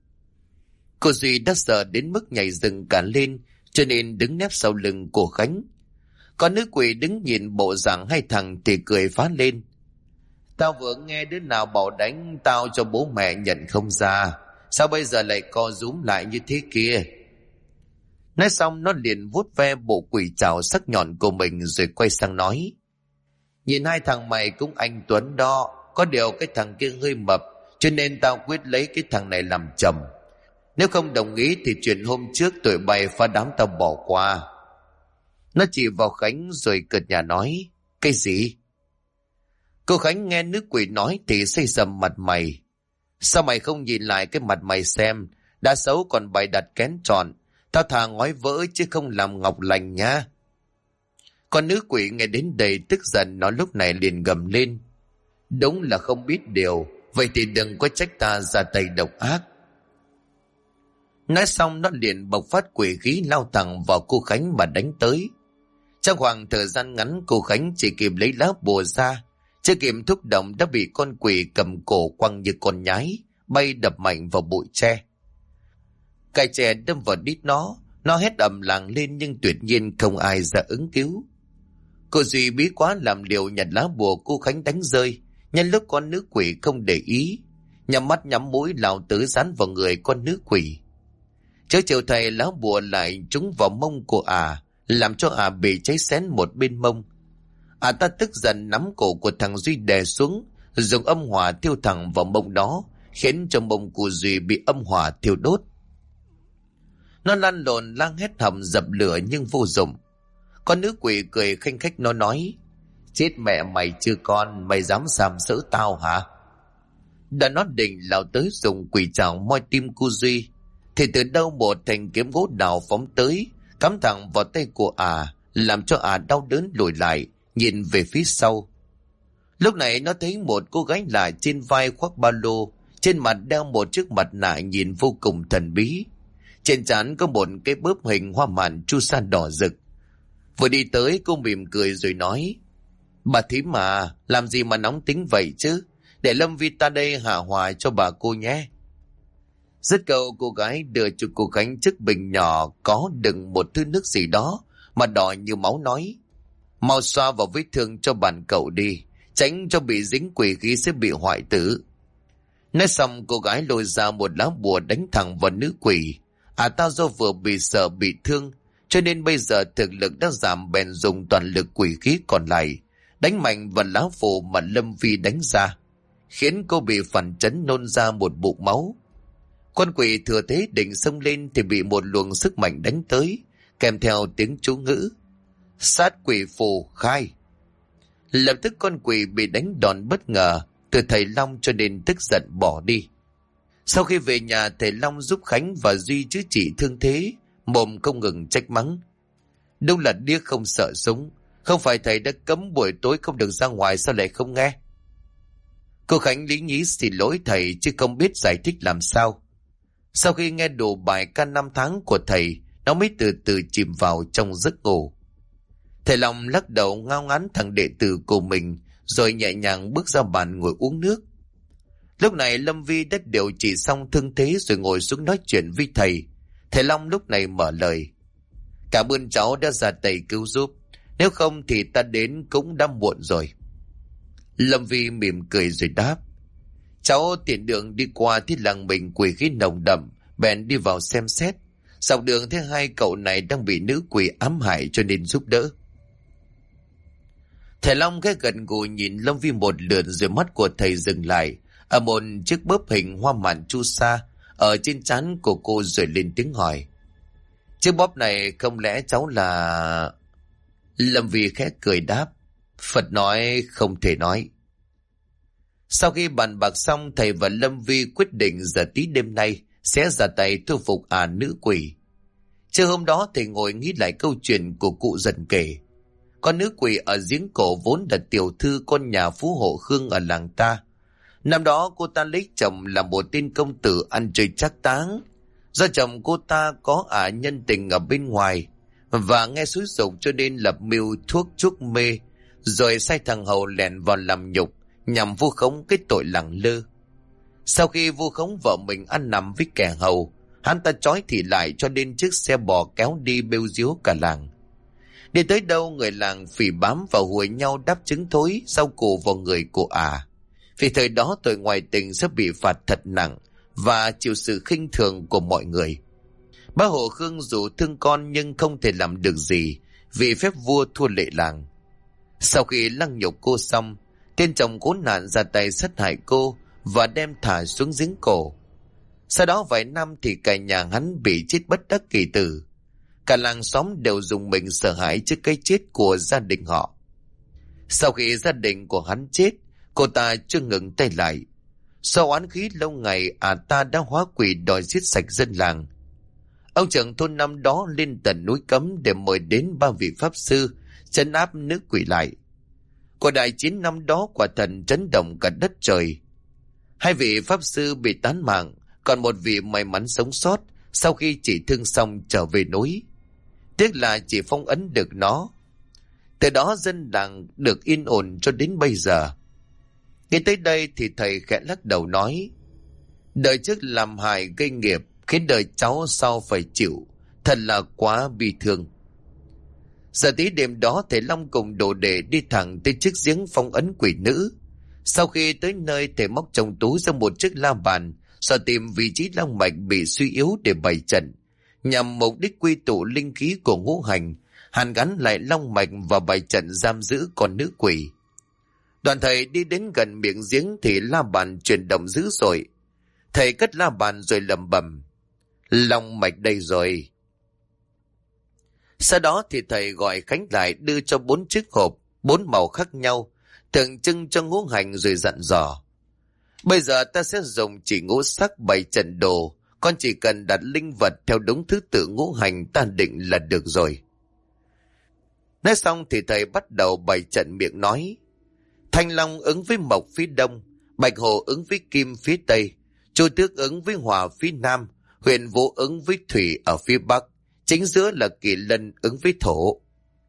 Cô Duy đã sợ đến mức nhảy dựng cả lên, cho nên đứng nép sau lưng của Khánh. Con nữ quỷ đứng nhìn bộ dạng hai thằng thì cười phá lên: Tao vừa nghe đứa nào bảo đánh tao cho bố mẹ nhận không ra, sao bây giờ lại co rúm lại như thế kia? Nói xong nó liền vuốt ve bộ quỷ trảo sắc nhọn của mình rồi quay sang nói: Nhìn hai thằng mày cũng anh tuấn đó, có điều cái thằng kia hơi mập, cho nên tao quyết lấy cái thằng này làm chồng. Nếu không đồng ý thì chuyện hôm trước tụi bay phá đám tao bỏ qua. Nó chỉ vào Khánh rồi cợt nhả nói: Cái gì? Cô Khánh nghe nữ quỷ nói thì xây sầm mặt mày. Sao mày không nhìn lại cái mặt mày xem, đã xấu còn bày đặt kén trọn, tao thà ngói vỡ chứ không làm ngọc lành nha. Con nữ quỷ nghe đến đây tức giận, nó lúc này liền gầm lên: Đúng là không biết điều, vậy thì đừng có trách ta ra tay độc ác. Nói xong nó liền bộc phát quỷ khí lao thẳng vào cô Khánh mà đánh tới. Trong khoảng thời gian ngắn, cô Khánh chỉ kịp lấy lá bùa ra, chưa kịp thúc động đã bị con quỷ cầm cổ quăng như con nhái, bay đập mạnh vào bụi tre. Cài tre đâm vào đít nó hét ầm làng lên nhưng tuyệt nhiên không ai ra ứng cứu. Cô Duy bí quá làm liều nhặt lá bùa cô Khánh đánh rơi, nhân lúc con nữ quỷ không để ý, nhắm mắt nhắm mũi lao tới dán vào người con nữ quỷ. Chớ chiều thầy lá bùa lại trúng vào mông của làm cho bị cháy xén một bên mông. Ta tức giận nắm cổ của thằng Duy đè xuống, dùng âm hỏa thiêu thẳng vào mông đó, khiến cho mông của Duy bị âm hỏa thiêu đốt. Nó lăn lộn lang hét thầm dập lửa nhưng vô dụng. Con nữ quỷ cười khanh khách, nó nói: Chết mẹ mày chưa con, mày dám sàm sỡ tao hả? Đã nó định lao tới dùng quỷ trảo moi tim cô Duy, thì từ đâu một thanh kiếm gỗ đào phóng tới, cắm thẳng vào tay của làm cho đau đớn lùi lại, nhìn về phía sau. Lúc này nó thấy một cô gái lạ trên vai khoác ba lô, trên mặt đeo một chiếc mặt nạ nhìn vô cùng thần bí. Trên trán có một cái bớp hình hoa mạn chu sa đỏ rực. Vừa đi tới cô mỉm cười rồi nói: Bà thím mà, làm gì mà nóng tính vậy chứ, để Lâm Vi ta đây hạ hòa cho bà cô nhé. Dứt câu, cô gái đưa cho cô Khánh chiếc bình nhỏ có đựng một thứ nước gì đó mà đỏ như máu, nói: Mau xoa vào vết thương cho bạn cậu đi, tránh cho bị dính quỷ khí sẽ bị hoại tử. Nói xong cô gái lôi ra một lá bùa đánh thẳng vào nữ quỷ. Tao do vừa bị sợ bị thương, cho nên bây giờ thực lực đã giảm, bèn dùng toàn lực quỷ khí còn lại đánh mạnh vào lá phù mà Lâm Vi đánh ra, khiến cô bị phản chấn nôn ra một bụng máu. Con quỷ thừa thế định xông lên thì bị một luồng sức mạnh đánh tới, kèm theo tiếng chú ngữ: Sát quỷ phù khai. Lập tức con quỷ bị đánh đòn bất ngờ từ thầy Long, cho nên tức giận bỏ đi. Sau khi về nhà, thầy Long giúp Khánh và Duy chữa trị thương thế, mồm không ngừng trách mắng: Đúng là điếc không sợ súng, không phải thầy đã cấm buổi tối không được ra ngoài sao lại không nghe? Cô Khánh lý nhí xin lỗi thầy chứ không biết giải thích làm sao. Sau khi nghe đủ bài ca 5 tháng của thầy, nó mới từ từ chìm vào trong giấc ngủ. Thầy Long lắc đầu ngao ngán thằng đệ tử của mình, rồi nhẹ nhàng bước ra bàn ngồi uống nước. Lúc này Lâm Vi đã điều trị xong thương thế rồi ngồi xuống nói chuyện với thầy. Thầy Long lúc này mở lời: Cảm ơn cháu đã ra tay cứu giúp, nếu không thì ta đến cũng đã muộn rồi. Lâm Vi mỉm cười rồi đáp: Cháu tiện đường đi qua thì làng mình quỷ khí nồng đậm, bèn đi vào xem xét. Dọc đường thấy hai cậu này đang bị nữ quỷ ám hại cho nên giúp đỡ. Thầy Long ghé gần gù nhìn Lâm Vi một lượt, rồi mắt của thầy dừng lại ở một chiếc bớp hình hoa mạn chu sa ở trên trán của cô, rồi lên tiếng hỏi: Chiếc bóp này không lẽ cháu là... Lâm Vi khẽ cười đáp. Phật nói không thể nói. Sau khi bàn bạc xong, thầy và Lâm Vi quyết định giờ tí đêm nay sẽ ra tay thu phục nữ quỷ. Trưa hôm đó thầy ngồi nghĩ lại câu chuyện của cụ dần kể. Con nữ quỷ ở giếng cổ vốn là tiểu thư con nhà phú hộ Khương ở làng ta. Năm đó cô ta lấy chồng là một tên công tử ăn chơi trác táng. Do chồng cô ta có nhân tình ở bên ngoài và nghe xúi giục cho nên lập mưu thuốc chuốc mê, rồi sai thằng hầu lẻn vào làm nhục nhằm vu khống cái tội lẳng lơ. Sau khi vu khống vợ mình ăn nằm với kẻ hầu, hắn ta trói thì lại cho nên chiếc xe bò kéo đi bêu diếu cả làng. Đi tới đâu người làng phỉ bám vào hùi nhau đắp trứng thối rau củ vào người của Vì thời đó tội ngoại tình sẽ bị phạt thật nặng và chịu sự khinh thường của mọi người. Bá hộ Khương dù thương con nhưng không thể làm được gì vì phép vua thua lệ làng. Sau khi lăng nhục cô xong, tên chồng khốn nạn ra tay sát hại cô và đem thả xuống giếng cổ. Sau đó vài năm thì cả nhà hắn bị chết bất đắc kỳ tử. Cả làng xóm đều dùng mình sợ hãi trước cái chết của gia đình họ. Sau khi gia đình của hắn chết, cô ta chưa ngừng tay lại. Sau oán khí lâu ngày, ta đã hóa quỷ đòi giết sạch dân làng. Ông trưởng thôn năm đó lên tận núi Cấm để mời đến 3 vị pháp sư trấn áp nữ quỷ lại. Cuộc đại chiến năm đó quả thần chấn động cả đất trời. 2 vị pháp sư bị tán mạng, còn một vị may mắn sống sót sau khi trị thương xong trở về núi. Tiếc là chỉ phong ấn được nó. Từ đó dân làng được yên ổn cho đến bây giờ. Nghe tới đây thì thầy khẽ lắc đầu nói: đời trước làm hại gây nghiệp, khiến đời cháu sau phải chịu, thật là quá bi thương. Giờ tí đêm đó thầy Long cùng đồ đệ đi thẳng tới chiếc giếng phong ấn quỷ nữ. Sau khi tới nơi, thầy móc trong túi ra một chiếc la bàn, rồi tìm vị trí long mạch bị suy yếu để bày trận, nhằm mục đích quy tụ linh khí của ngũ hành, hàn gắn lại long mạch và bày trận giam giữ con nữ quỷ. Đoàn thầy đi đến gần miệng giếng thì la bàn chuyển động dữ dội. Thầy cất la bàn rồi lẩm bẩm: long mạch đây rồi. Sau đó thì thầy gọi Khánh lại đưa cho 4 chiếc hộp 4 màu khác nhau, tượng trưng cho ngũ hành, rồi dặn dò: bây giờ ta sẽ dùng chỉ ngũ sắc bày trận đồ, con chỉ cần đặt linh vật theo đúng thứ tự ngũ hành ta định là được rồi. Nói xong thì thầy bắt đầu bày trận miệng nói: Thanh Long ứng với Mộc phía đông, Bạch Hồ ứng với Kim phía tây, Chu Tước ứng với Hỏa phía nam, Huyền Vũ ứng với Thủy ở phía bắc, chính giữa là Kỳ Lân ứng với Thổ.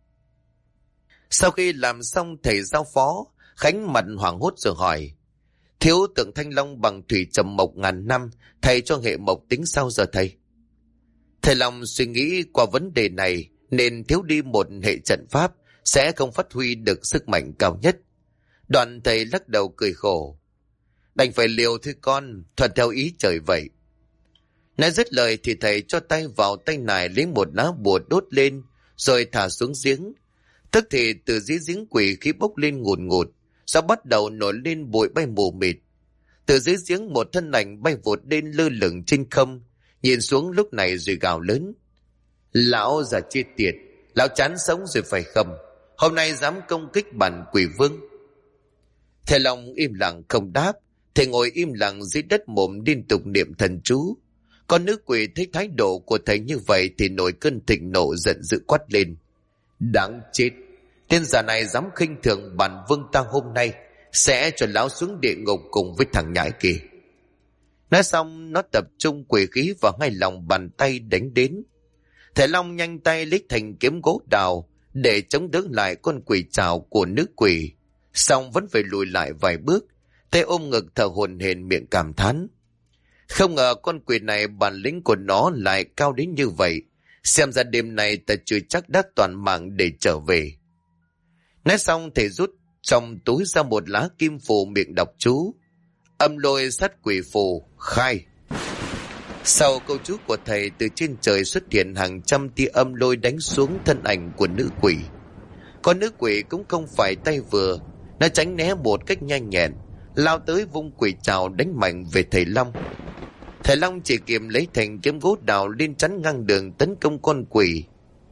Sau khi làm xong thầy giao phó, Khánh mặt hoảng hốt rồi hỏi: thiếu tượng Thanh Long bằng thủy trầm mộc ngàn năm, thầy cho hệ mộc tính sao giờ thầy? Thầy Long suy nghĩ qua vấn đề này nên thiếu đi một hệ trận pháp sẽ không phát huy được sức mạnh cao nhất. Đoạn thầy lắc đầu cười khổ: đành phải liều thôi con, thuận theo ý trời vậy. Nói dứt lời thì thầy cho tay vào tay nải lấy một lá bùa đốt lên rồi thả xuống giếng. Tức thì từ dưới giếng quỷ khí bốc lên ngùn ngụt, sau bắt đầu nổi lên bụi bay mù mịt. Từ dưới giếng một thân ảnh bay vụt lên lơ lửng trên không, nhìn xuống lúc này rồi gào lớn: lão già chết tiệt, lão chán sống rồi phải không? Hôm nay dám công kích bản quỷ vương. Thầy Long im lặng không đáp. Thầy ngồi im lặng dưới đất mồm liên tục niệm thần chú. Con nữ quỷ thấy thái độ của thầy như vậy thì nổi cơn thịnh nộ, giận dữ quát lên: đáng chết, tên già này dám khinh thường bản vương ta, hôm nay sẽ cho lão xuống địa ngục cùng với thằng nhãi kia. Nói xong nó tập trung quỷ khí vào ngay lòng bàn tay đánh đến. Thầy Long nhanh tay lấy thành kiếm gỗ đào để chống đỡ lại con quỷ trảo của nữ quỷ, xong vẫn phải lùi lại vài bước. Tay ôm ngực thở hổn hển, miệng cảm thán: không ngờ con quỷ này bản lĩnh của nó lại cao đến như vậy, xem ra đêm này ta chưa chắc đã toàn mạng để trở về. Nói xong thầy rút trong túi ra một lá kim phù, miệng đọc chú: âm lôi sát quỷ phù khai. Sau câu chú của thầy, từ trên trời xuất hiện hàng trăm tia âm lôi đánh xuống thân ảnh của nữ quỷ. Con nữ quỷ cũng không phải tay vừa, nó tránh né một cách nhanh nhẹn, lao tới vung quỷ trảo đánh mạnh về thầy Long. Thầy Long chỉ kịp lấy thành kiếm gỗ đào lên chắn ngang đường tấn công con quỷ.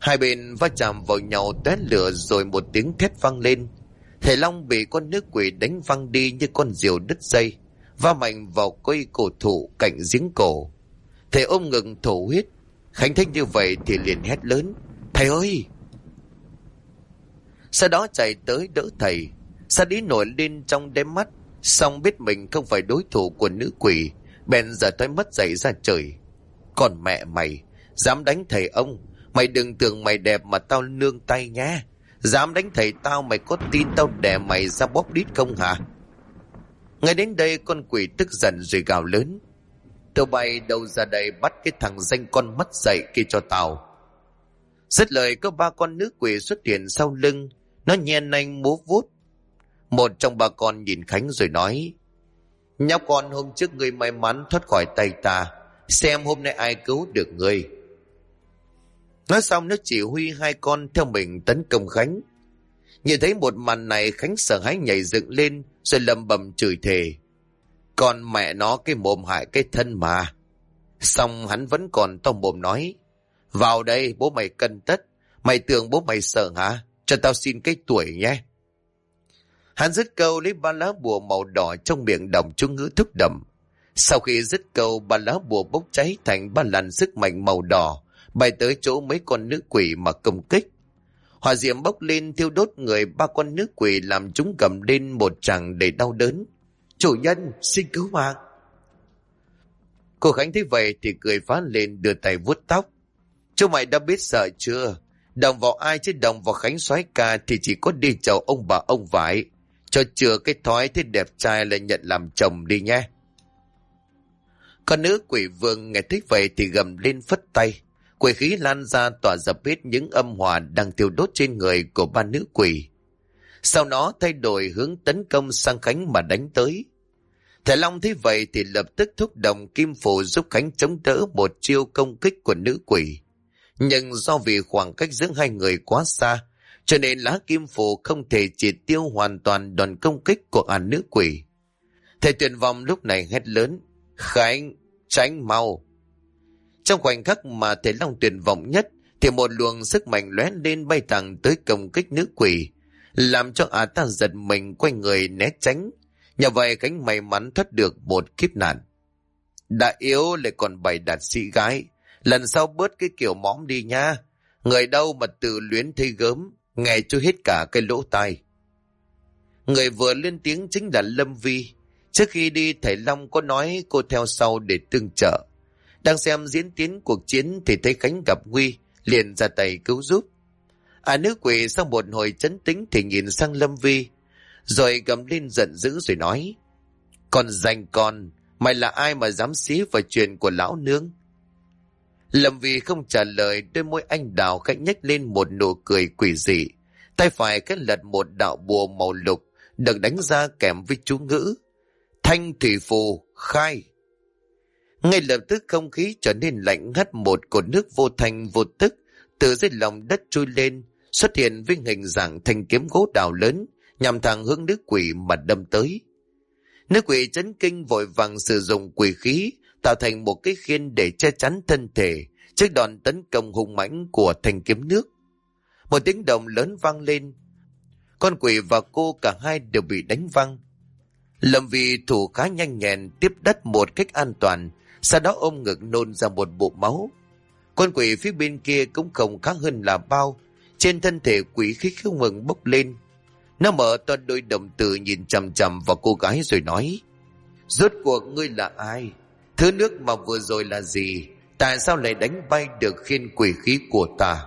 Hai bên va chạm vào nhau tóe lửa rồi một tiếng thét vang lên. Thầy Long bị con nữ quỷ đánh văng đi như con diều đứt dây, va mạnh vào cây cổ thụ cạnh giếng cổ. Thầy ôm ngực thổ huyết. Khánh thấy như vậy thì liền hét lớn: "Thầy ơi!" Sau đó chạy tới đỡ thầy. Sa Đí nổi lên trong đáy mắt, xong biết mình không phải đối thủ của nữ quỷ, bèn giở tay mất dậy ra trời: "Còn mẹ mày, dám đánh thầy ông, mày đừng tưởng mày đẹp mà tao nương tay nhé. Dám đánh thầy tao, mày có tin tao đè mày ra bóp đít không hả?" Ngay đến đây con quỷ tức giận rồi gào lớn: "Tụi bay đâu ra đây, bắt cái thằng danh con mất dạy kia cho tao." Dứt lời có ba con nữ quỷ xuất hiện sau lưng. Nó nhen nanh múa vuốt. Một trong ba con nhìn Khánh rồi nói: "Nhóc con, hôm trước ngươi may mắn thoát khỏi tay ta, xem hôm nay ai cứu được ngươi." Nói xong nó chỉ huy hai con theo mình tấn công Khánh. Nhìn thấy một màn này, Khánh sợ hãi nhảy dựng lên rồi lầm bầm chửi thề: "Còn mẹ nó, cái mồm hại cái thân mà." Xong hắn vẫn còn to mồm nói: "Vào đây, bố mày cân tất. Mày tưởng bố mày sợ hả? Cho tao xin cái tuổi nhé." Hắn dứt câu lấy ba lá bùa màu đỏ trong miệng đọc chú ngữ thúc đậm. Sau khi dứt câu, ba lá bùa bốc cháy thành ba làn sức mạnh màu đỏ, bay tới chỗ mấy con nữ quỷ mà công kích. Hỏa diệm bốc lên thiêu đốt người ba con nữ quỷ, làm chúng gầm lên một tràng đầy đau đớn: "Chủ nhân, xin cứu mạng!" Cô Khánh thấy vậy thì cười phá lên, đưa tay vuốt tóc: "Chúng mày đã biết sợ chưa? Đồng vào ai chứ đồng vào Khánh soái ca thì chỉ có đi chầu ông bà ông vải. Cho chừa cái thói thế đẹp trai là nhận làm chồng đi nhé." Con nữ quỷ vương nghe thấy vậy thì gầm lên phất tay. Quỷ khí lan ra tỏa dập hết những âm hỏa đang thiêu đốt trên người của ba nữ quỷ. Sau đó thay đổi hướng tấn công sang Khánh mà đánh tới. Thầy Long thấy vậy thì lập tức thúc động kim phù giúp Khánh chống đỡ một chiêu công kích của nữ quỷ. Nhưng do vì khoảng cách giữa hai người quá xa, cho nên lá kim phù không thể triệt tiêu hoàn toàn đòn công kích của nữ quỷ. Thầy tuyệt vọng lúc này hét lớn: "Khánh, tránh mau!" Trong khoảnh khắc mà thầy Long tuyệt vọng nhất thì một luồng sức mạnh lóe lên bay thẳng tới công kích nữ quỷ, làm cho ta giật mình quay người né tránh. Nhờ vậy Khánh may mắn thoát được một kiếp nạn. Đã yếu lại còn bày đặt sĩ gái, lần sau bớt cái kiểu móm đi nha. Người đâu mà tự luyến thấy gớm, nghe cho hết cả cái lỗ tai. Người vừa lên tiếng chính là Lâm Vi. Trước khi đi, thầy Long có nói cô theo sau để tương trợ. Đang xem diễn tiến cuộc chiến thì thấy Khánh gặp nguy, liền ra tay cứu giúp. Nữ quỷ sau một hồi trấn tĩnh thì nhìn sang Lâm Vi, rồi gầm lên giận dữ rồi nói: "Con danh con, mày là ai mà dám xí vào chuyện của lão nương?" Lâm Vi không trả lời, đôi môi anh đào khẽ nhếch lên một nụ cười quỷ dị. Tay phải kết lật một đạo bùa màu lục được đánh ra kèm với chú ngữ: "Thanh thủy phù khai." Ngay lập tức không khí trở nên lạnh ngắt, một cột nước vô thanh vô tức từ dưới lòng đất trôi lên, xuất hiện với hình dạng thanh kiếm gỗ đào lớn, nhằm thẳng hướng nữ quỷ mà đâm tới. Nữ quỷ chấn kinh vội vàng sử dụng quỷ khí tạo thành một cái khiên để che chắn thân thể trước đòn tấn công hung mãnh của thanh kiếm nước. Một tiếng động lớn vang lên, con quỷ và cô cả hai đều bị đánh văng. Lâm Vi thủ khá nhanh nhẹn tiếp đất một cách an toàn, sau đó ôm ngực nôn ra một bụng máu. Con quỷ phía bên kia cũng không khác hơn là bao, trên thân thể quỷ khí không ngừng bốc lên. Nó mở to đôi đồng tử nhìn chằm chằm vào cô gái rồi nói: "Rốt cuộc ngươi là ai? Thứ nước mà vừa rồi là gì? Tại sao lại đánh bay được khiên quỷ khí của ta?"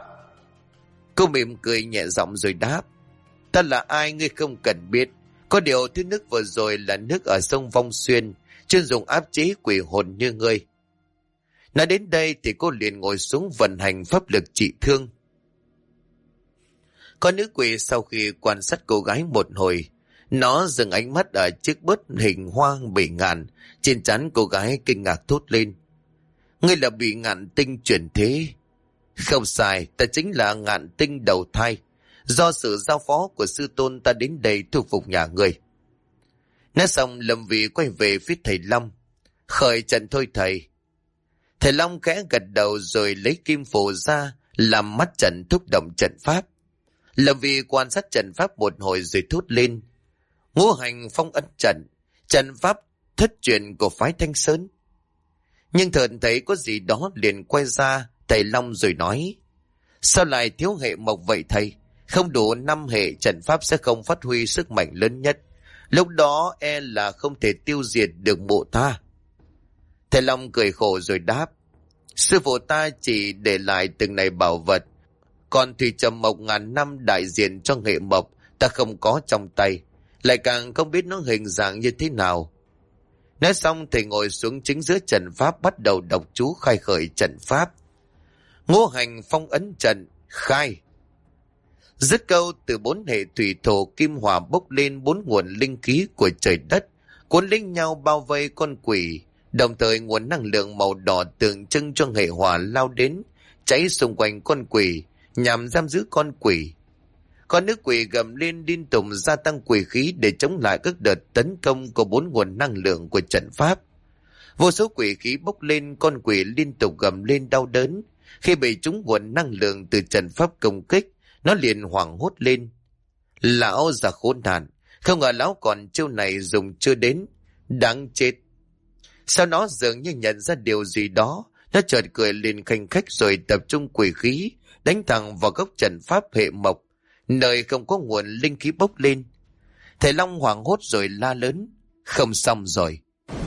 Cô mỉm cười nhẹ giọng rồi đáp: "Ta là ai ngươi không cần biết. Có điều thứ nước vừa rồi là nước ở sông Vong Xuyên, chuyên dùng áp chế quỷ hồn như ngươi." Nói đến đây thì cô liền ngồi xuống vận hành pháp lực trị thương. Con nữ quỷ sau khi quan sát cô gái một hồi, nó dừng ánh mắt ở chiếc bớt hình hoa bị ngạn trên trán cô gái, kinh ngạc thốt lên: "Ngươi là bị ngạn tinh chuyển thế?" "Không sai, ta chính là ngạn tinh đầu thai. Do sự giao phó của sư tôn ta đến đây thu phục nhà ngươi." Nói xong Lâm Vi quay về phía thầy Long: "Khởi trận thôi thầy." Thầy Long khẽ gật đầu rồi lấy kim phù ra, làm mắt trận thúc động trận pháp. Lâm Vi quan sát trận pháp một hồi rồi thốt lên: Ngũ hành phong ấn trận, trận pháp thất truyền của phái Thanh Sơn. Nhưng Thợn thấy có gì đó liền quay ra thầy Long rồi nói: Sao lại thiếu hệ mộc vậy thầy? Không đủ 5 hệ trận pháp sẽ không phát huy sức mạnh lớn nhất. Lúc đó e là không thể tiêu diệt được mộ ta. Thầy Long cười khổ rồi đáp: Sư phụ ta chỉ để lại từng này bảo vật, còn thủy trầm mộc ngàn năm đại diện cho hệ mộc ta không có trong tay, lại càng không biết nó hình dạng như thế nào. Nói xong thầy ngồi xuống chính giữa trận pháp, bắt đầu đọc chú khai khởi trận pháp. Ngũ hành phong ấn trận khai. Dứt câu, từ 4 hệ thủy thổ kim hỏa bốc lên 4 nguồn linh khí của trời đất, cuốn lấy nhau bao vây con quỷ. Đồng thời nguồn năng lượng màu đỏ tượng trưng cho hệ hỏa lao đến, cháy xung quanh con quỷ, nhằm giam giữ con quỷ. Con nữ quỷ gầm lên điên tùng, gia tăng quỷ khí để chống lại các đợt tấn công của 4 nguồn năng lượng của trận pháp. Vô số quỷ khí bốc lên, con quỷ liên tục gầm lên đau đớn. Khi bị trúng nguồn năng lượng từ trận pháp công kích, nó liền hoảng hốt lên. Lão già khốn nạn, không ngờ lão còn chiêu này dùng chưa đến, đáng chết. Sau đó dường như nhận ra điều gì đó, nó chợt cười lên khanh khách rồi tập trung quỷ khí, đánh thẳng vào góc trận pháp hệ mộc, nơi không có nguồn linh khí bốc lên. Thầy Long hoảng hốt rồi la lớn: Không xong rồi.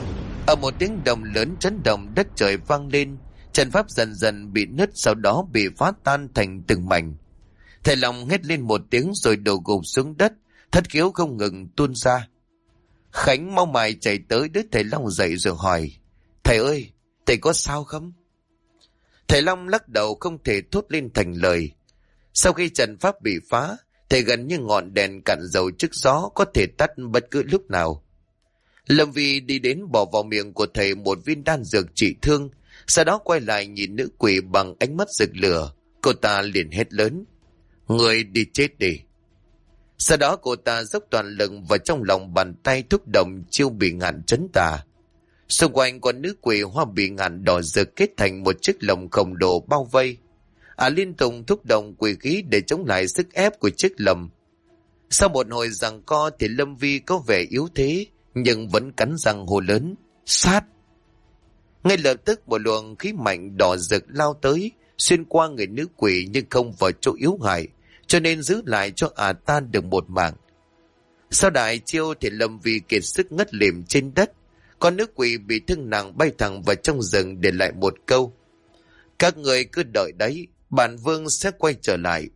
Ở một tiếng động lớn chấn động đất trời vang lên, trận pháp dần dần bị nứt, sau đó bị phá tan thành từng mảnh. Thầy Long hét lên một tiếng rồi đổ gục xuống đất, thất khiếu không ngừng tuôn ra. Khánh mau mải chạy tới đứa thầy Long dậy rồi hỏi: Thầy ơi, thầy có sao không? Thầy Long lắc đầu không thể thốt lên thành lời. Sau khi trận pháp bị phá, thầy gần như ngọn đèn cạn dầu trước gió, có thể tắt bất cứ lúc nào. Lâm Vi đi đến bỏ vào miệng của thầy một viên đan dược trị thương, sau đó quay lại nhìn nữ quỷ bằng ánh mắt rực lửa. Cô ta liền hét lớn: Người đi chết đi. Sau đó cô ta dốc toàn lực vào trong lòng bàn tay thúc động chiêu bị ngạn trấn tà. Xung quanh con nữ quỷ hoa bị ngạn đỏ rực kết thành một chiếc lồng khổng lồ bao vây. Liên tục thúc động quỷ khí để chống lại sức ép của chiếc lồng. Sau một hồi giằng co thì Lâm Vi có vẻ yếu thế, nhưng vẫn cắn răng hô lớn: Sát! Ngay lập tức một luồng khí mạnh đỏ rực lao tới, xuyên qua người nữ quỷ nhưng không vào chỗ yếu hại, cho nên giữ lại cho ta được một mạng. Sau đại chiêu thì Lâm Vi kiệt sức ngất lịm trên đất, con nữ quỷ bị thương nặng bay thẳng vào trong rừng, để lại một câu: Các người cứ đợi đấy, bản vương sẽ quay trở lại.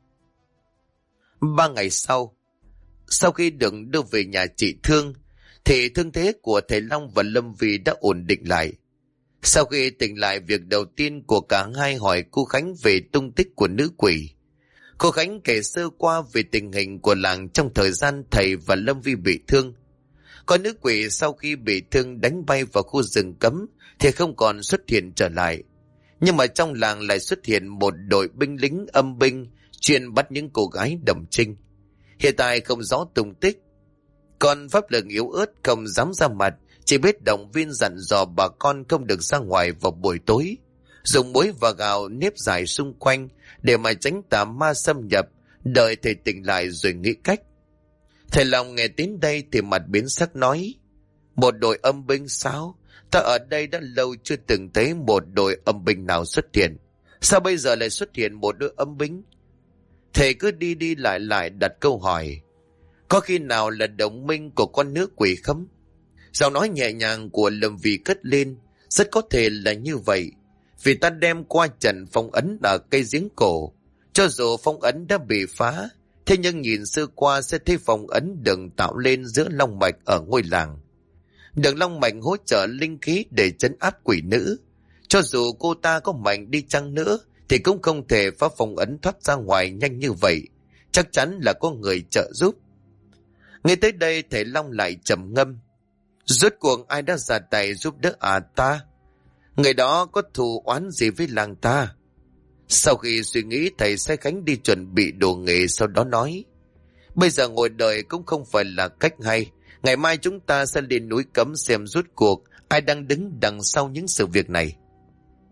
3 ngày sau khi được đưa về nhà trị thương, thì thương thế của thầy Long và Lâm Vi đã ổn định lại. Sau khi tỉnh lại, việc đầu tiên của cả hai hỏi cô Khánh về tung tích của nữ quỷ. Cô Khánh kể sơ qua về tình hình của làng trong thời gian thầy và Lâm Vi bị thương. Con nữ quỷ sau khi bị thương đánh bay vào khu rừng cấm thì không còn xuất hiện trở lại. Nhưng mà trong làng lại xuất hiện một đội binh lính âm binh chuyên bắt những cô gái đồng trinh. Hiện tại không rõ tung tích. Còn pháp lực yếu ớt không dám ra mặt, chỉ biết động viên dặn dò bà con không được ra ngoài vào buổi tối, dùng muối và gạo nếp dài xung quanh để mà tránh tà ma xâm nhập, đợi thầy tỉnh lại rồi nghĩ cách. Thầy Long nghe đến đây thì mặt biến sắc nói: Một đội âm binh sao? Ta ở đây đã lâu chưa từng thấy một đội âm binh nào xuất hiện. Sao bây giờ lại xuất hiện một đội âm binh? Thầy cứ đi đi lại đặt câu hỏi: Có khi nào là đồng minh của con nữ quỷ không? Giọng nói nhẹ nhàng của Lâm Vi cất lên: Rất có thể là như vậy, vì ta đem qua trận phong ấn ở cây giếng cổ. Cho dù phong ấn đã bị phá, thế nhưng nhìn sơ qua sẽ thấy phong ấn được tạo lên giữa long mạch ở ngôi làng. Đường long mạch hỗ trợ linh khí để trấn áp quỷ nữ. Cho dù cô ta có mạnh đi chăng nữa thì cũng không thể phá phong ấn thoát ra ngoài nhanh như vậy. Chắc chắn là có người trợ giúp. Nghe tới đây thầy Long lại trầm ngâm: Rốt cuộc ai đã ra tay giúp đỡ ta? Người đó có thù oán gì với làng ta? Sau khi suy nghĩ, thầy sai Khánh đi chuẩn bị đồ nghề, sau đó nói: Bây giờ ngồi đợi cũng không phải là cách hay. Ngày mai chúng ta sẽ lên núi Cấm xem rốt cuộc ai đang đứng đằng sau những sự việc này.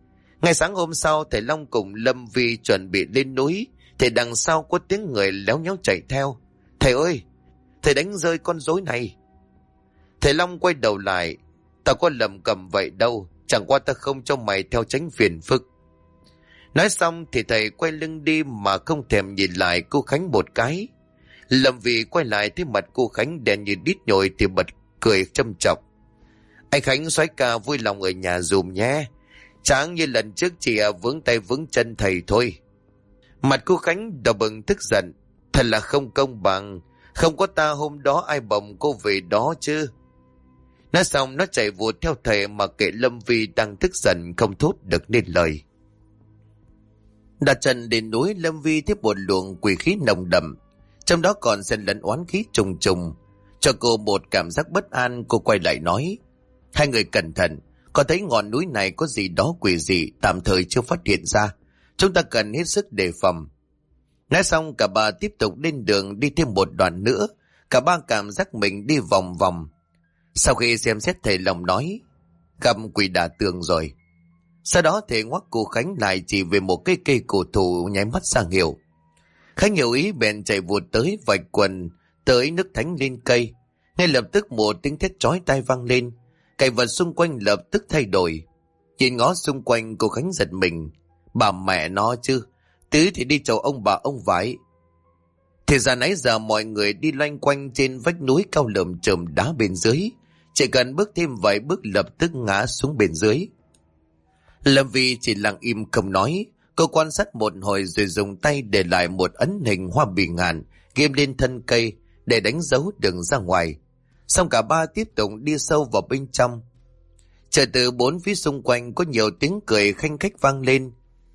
Ngày sáng hôm sau, thầy Long cùng Lâm Vi chuẩn bị lên núi, thì đằng sau có tiếng người léo nhéo chạy theo. Thầy ơi, thầy đánh rơi con rối này. Thầy Long quay đầu lại. Tao có lầm cầm vậy đâu, chẳng qua ta không cho mày theo tránh phiền phức. Nói xong thì thầy quay lưng đi mà không thèm nhìn lại cô Khánh một cái. Lâm Vi quay lại thấy mặt cô Khánh đen như đít nhồi thì bật cười châm chọc. Anh Khánh soái ca vui lòng ở nhà dùm nhé. Chẳng như lần trước chỉ vướng tay vướng chân thầy thôi. Mặt cô Khánh đỏ bừng tức giận. Thật là không công bằng. Không có ta hôm đó ai bồng cô về đó chứ. Nói xong nó chạy vụt theo thầy mà kệ Lâm Vi đang tức giận không thốt được nên lời. Đặt chân đến núi, Lâm Vi thấy một luồng quỷ khí nồng đậm. Trong đó còn xen lẫn oán khí trùng trùng. Cho cô một cảm giác bất an, cô quay lại nói. Hai người cẩn thận. Có thấy ngọn núi này có gì đó quỷ dị tạm thời chưa phát hiện ra. Chúng ta cần hết sức đề phòng. Nói xong cả ba tiếp tục lên đường đi thêm một đoạn nữa. Cả ba cảm giác mình đi vòng vòng. Sau khi xem xét thầy Long nói. Gặp quỷ đả tường rồi. Sau đó thầy ngoắc cô Khánh lại chỉ về một cái cây cổ thụ nháy mắt sang hiệu. Khánh hiểu ý bèn chạy vụt tới vạch quần tới nước thánh lên cây. Ngay lập tức một tiếng thét chói tai vang lên. Cảnh vật xung quanh lập tức thay đổi. Nhìn ngó xung quanh cô Khánh giật mình. Bà mẹ nó chứ. Tí thì đi chầu ông bà ông vải. Thì ra nãy giờ mọi người đi loanh quanh trên vách núi cao lởm chởm đá bên dưới. Chỉ cần bước thêm vài bước lập tức ngã xuống bên dưới. Lâm Vi chỉ lặng im không nói. Cô quan sát một hồi rồi dùng tay để lại một ấn hình hoa bì ngạn ghim lên thân cây để đánh dấu đường ra ngoài. Xong cả ba tiếp tục đi sâu vào bên trong. Chợt từ bốn phía xung quanh có nhiều tiếng cười khanh khách vang lên.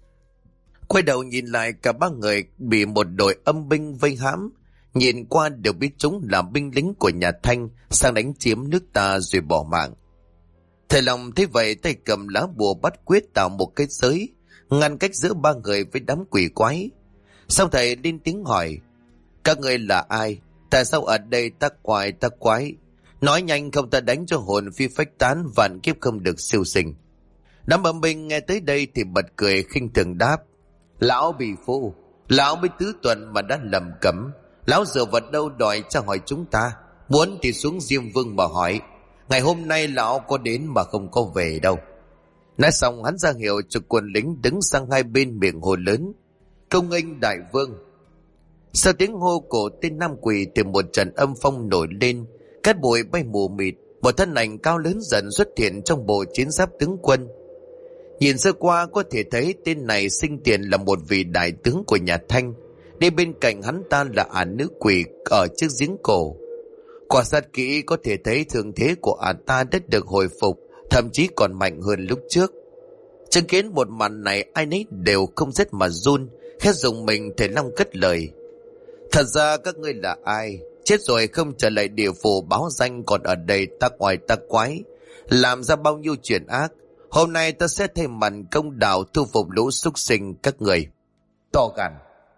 Quay đầu nhìn lại, cả ba người bị một đội âm binh vây hãm. Nhìn qua đều biết chúng là binh lính của nhà Thanh sang đánh chiếm nước ta rồi bỏ mạng. Thầy Long thấy vậy tay cầm lá bùa bắt quyết tạo một cái giới ngăn cách giữa ba người với đám quỷ quái. Xong thầy lên tiếng hỏi. Các người là ai? Tại sao ở đây ta quái? Nói nhanh không ta đánh cho hồn phi phách tán, vạn kiếp không được siêu sinh. Đám âm binh nghe tới đây thì bật cười khinh thường đáp. Lão bị phu, lão mới tứ tuần mà đã lầm cấm. Lão giờ vật đâu đòi tra hỏi chúng ta. Muốn thì xuống Diêm Vương mà hỏi. Ngày hôm nay lão có đến mà không có về đâu. Nói xong hắn ra hiệu cho quân lính đứng sang hai bên miệng hồ lớn. Công nghênh đại vương. Sau tiếng hô của tên nam quỷ thì một trận âm phong nổi lên. Cát bụi bay mù mịt. Một thân ảnh cao lớn dần xuất hiện trong bộ chiến giáp tướng quân. Nhìn sơ qua có thể thấy tên này sinh tiền là một vị đại tướng của nhà Thanh. Đi bên cạnh hắn ta là nữ quỷ ở chiếc giếng cổ. Quan sát kỹ có thể thấy thương thế của ta đã được hồi phục, thậm chí còn mạnh hơn lúc trước. Chứng kiến một màn này ai nấy đều không rét mà run. Khét dùng mình thầy Long cất lời. Thật ra các ngươi là ai? Chết rồi không trở lại địa phủ báo danh, còn ở đây ta oai ta quái, làm ra bao nhiêu chuyện ác. Hôm nay ta sẽ thay mặt công đạo thu phục lũ súc sinh các người. To gan.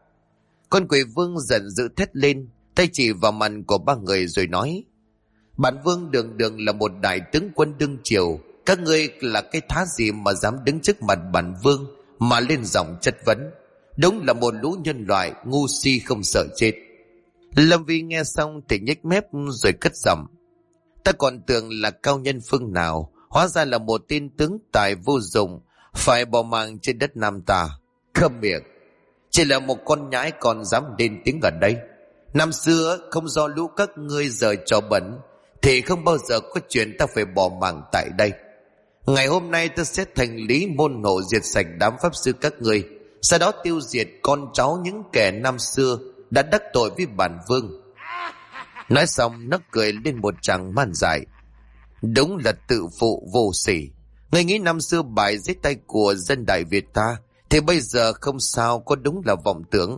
Con quỷ vương giận dữ thét lên, tay chỉ vào mặt của ba người rồi nói. Bản vương đường đường là một đại tướng quân đương triều. Các ngươi là cái thá gì mà dám đứng trước mặt bản vương mà lên giọng chất vấn. Đúng là một lũ nhân loại ngu si không sợ chết. Lâm Vi nghe xong thì nhếch mép rồi cất giọng. Ta còn tưởng là cao nhân phương nào, hóa ra là một tên tướng tài vô dụng, phải bỏ mạng trên đất Nam ta. Câm miệng. Chỉ là một con nhãi còn dám lên tiếng ở đây. Năm xưa không do lũ các ngươi giờ trò bẩn thì không bao giờ có chuyện ta phải bỏ mạng tại đây. Ngày hôm nay ta sẽ thành lý môn hộ, diệt sạch đám pháp sư các ngươi, sau đó tiêu diệt con cháu những kẻ năm xưa đã đắc tội với bản vương. Nói xong nó cười lên một tràng man dại. Đúng là tự phụ vô sỉ. Ngươi nghĩ năm xưa bại dưới tay của dân Đại Việt ta thì bây giờ không sao, có đúng là vọng tưởng.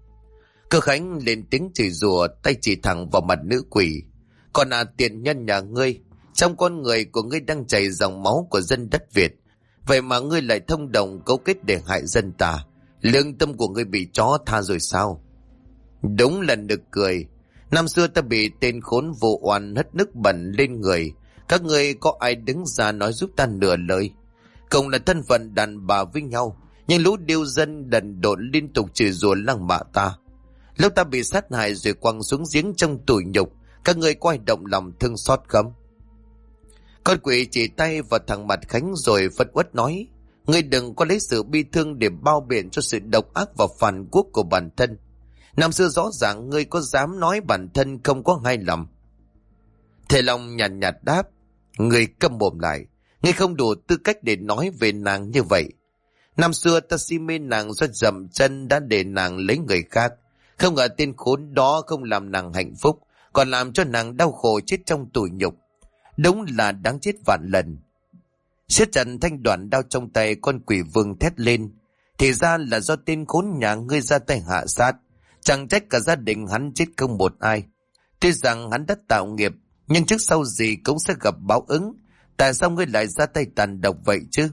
Cơ Khánh lên tiếng chửi rủa, tay chỉ thẳng vào mặt nữ quỷ. Còn tiện nhân nhà ngươi, trong con người của ngươi đang chảy dòng máu của dân đất Việt, vậy mà ngươi lại thông đồng cấu kết để hại dân ta. Lương tâm của ngươi bị chó tha rồi sao? Đúng là nực cười. Năm xưa ta bị tên khốn vô oan hất nước bẩn lên người, các ngươi có ai đứng ra nói giúp ta nửa lời? Cùng là thân phận đàn bà với nhau, nhưng lũ điêu dân đần độn liên tục chửi rủa lăng mạ ta. Lúc ta bị sát hại rồi quăng xuống giếng trong tủi nhục, các ngươi có hành động lòng thương xót không? Con quỷ chỉ tay vào thằng Mặt Khánh rồi phật uất nói: ngươi đừng có lấy sự bi thương để bao biện cho sự độc ác và phản quốc của bản thân. Năm xưa rõ ràng ngươi có dám nói bản thân không có hai lòng. Thầy Long nhàn nhạt đáp: ngươi câm mồm lại, ngươi không đủ tư cách để nói về nàng như vậy. Năm xưa ta si mê nàng do dậm chân đã để nàng lấy người khác. Không ngờ tên khốn đó không làm nàng hạnh phúc, còn làm cho nàng đau khổ chết trong tủi nhục. Đúng là đáng chết vạn lần. Siết chặt thanh đoạn đao trong tay, con quỷ vương thét lên: thì ra là do tên khốn nhà ngươi ra tay hạ sát. Chẳng trách cả gia đình hắn chết không một ai. Tuy rằng hắn đã tạo nghiệp, nhưng trước sau gì cũng sẽ gặp báo ứng. Tại sao ngươi lại ra tay tàn độc vậy chứ?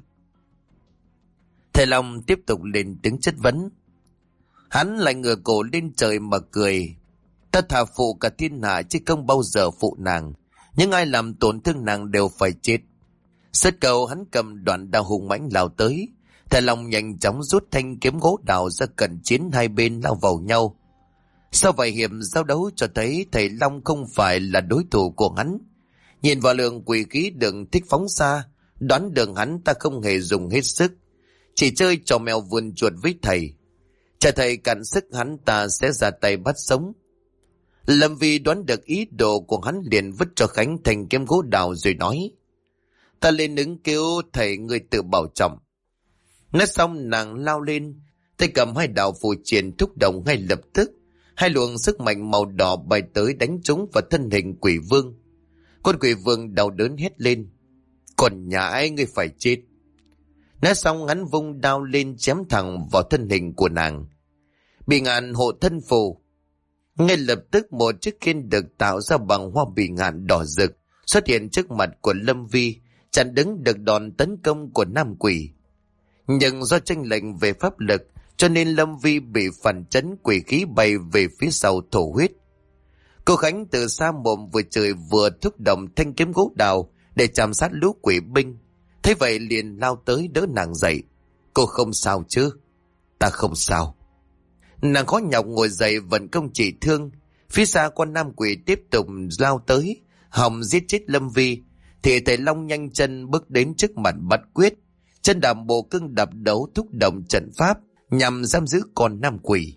Thầy Long tiếp tục lên tiếng chất vấn. Hắn lại ngửa cổ lên trời mà cười: ta thà phụ cả thiên hạ chứ không bao giờ phụ nàng. Nhưng ai làm tổn thương nàng đều phải chết. Sất cầu hắn cầm đoạn đao hùng mãnh lao tới. Thầy Long nhanh chóng rút thanh kiếm gỗ đào ra, cận chiến hai bên lao vào nhau. Sau vài hiệp giao đấu cho thấy thầy Long không phải là đối thủ của hắn. Nhìn vào lượng quỷ khí đừng thích phóng xa, đoán được hắn ta không hề dùng hết sức, chỉ chơi trò mèo vườn chuột với thầy. Chờ thầy cạn sức hắn ta sẽ ra tay bắt sống. Lâm Vi đoán được ý đồ của hắn, liền vứt cho Khánh thành kiếm gỗ đào rồi nói: ta lên ứng kêu thầy người tự bảo trọng. Nói xong nàng lao lên, tay cầm hai đạo phù triển thúc động ngay lập tức. Hai luồng sức mạnh màu đỏ bay tới đánh trúng vào thân hình quỷ vương. Con quỷ vương đau đớn hét lên: còn nhà ai ngươi phải chết. Nói xong hắn vung đao lên chém thẳng vào thân hình của nàng. Bị ngạn hộ thân phù. Ngay lập tức một chiếc khiên được tạo ra bằng hoa bị ngạn đỏ rực xuất hiện trước mặt của Lâm Vi, chặn đứng được đòn tấn công của nam quỷ. Nhưng do chênh lệch về pháp lực cho nên Lâm Vi bị phản chấn, quỷ khí bay về phía sau thổ huyết. Cô Khánh từ xa mồm vừa chửi vừa thúc động thanh kiếm gỗ đào để chạm sát lũ quỷ binh. Thế vậy liền lao tới đỡ nàng dậy. Cô không sao chứ? Ta không sao. Nàng khó nhọc ngồi dậy vận công trị thương. Phía xa con nam quỷ tiếp tục lao tới hòng giết chết Lâm Vi, thì thầy Long nhanh chân bước đến trước mặt bắt quyết, chân đạp bộ cưng đạp đấu thúc động trận pháp nhằm giam giữ con nam quỷ.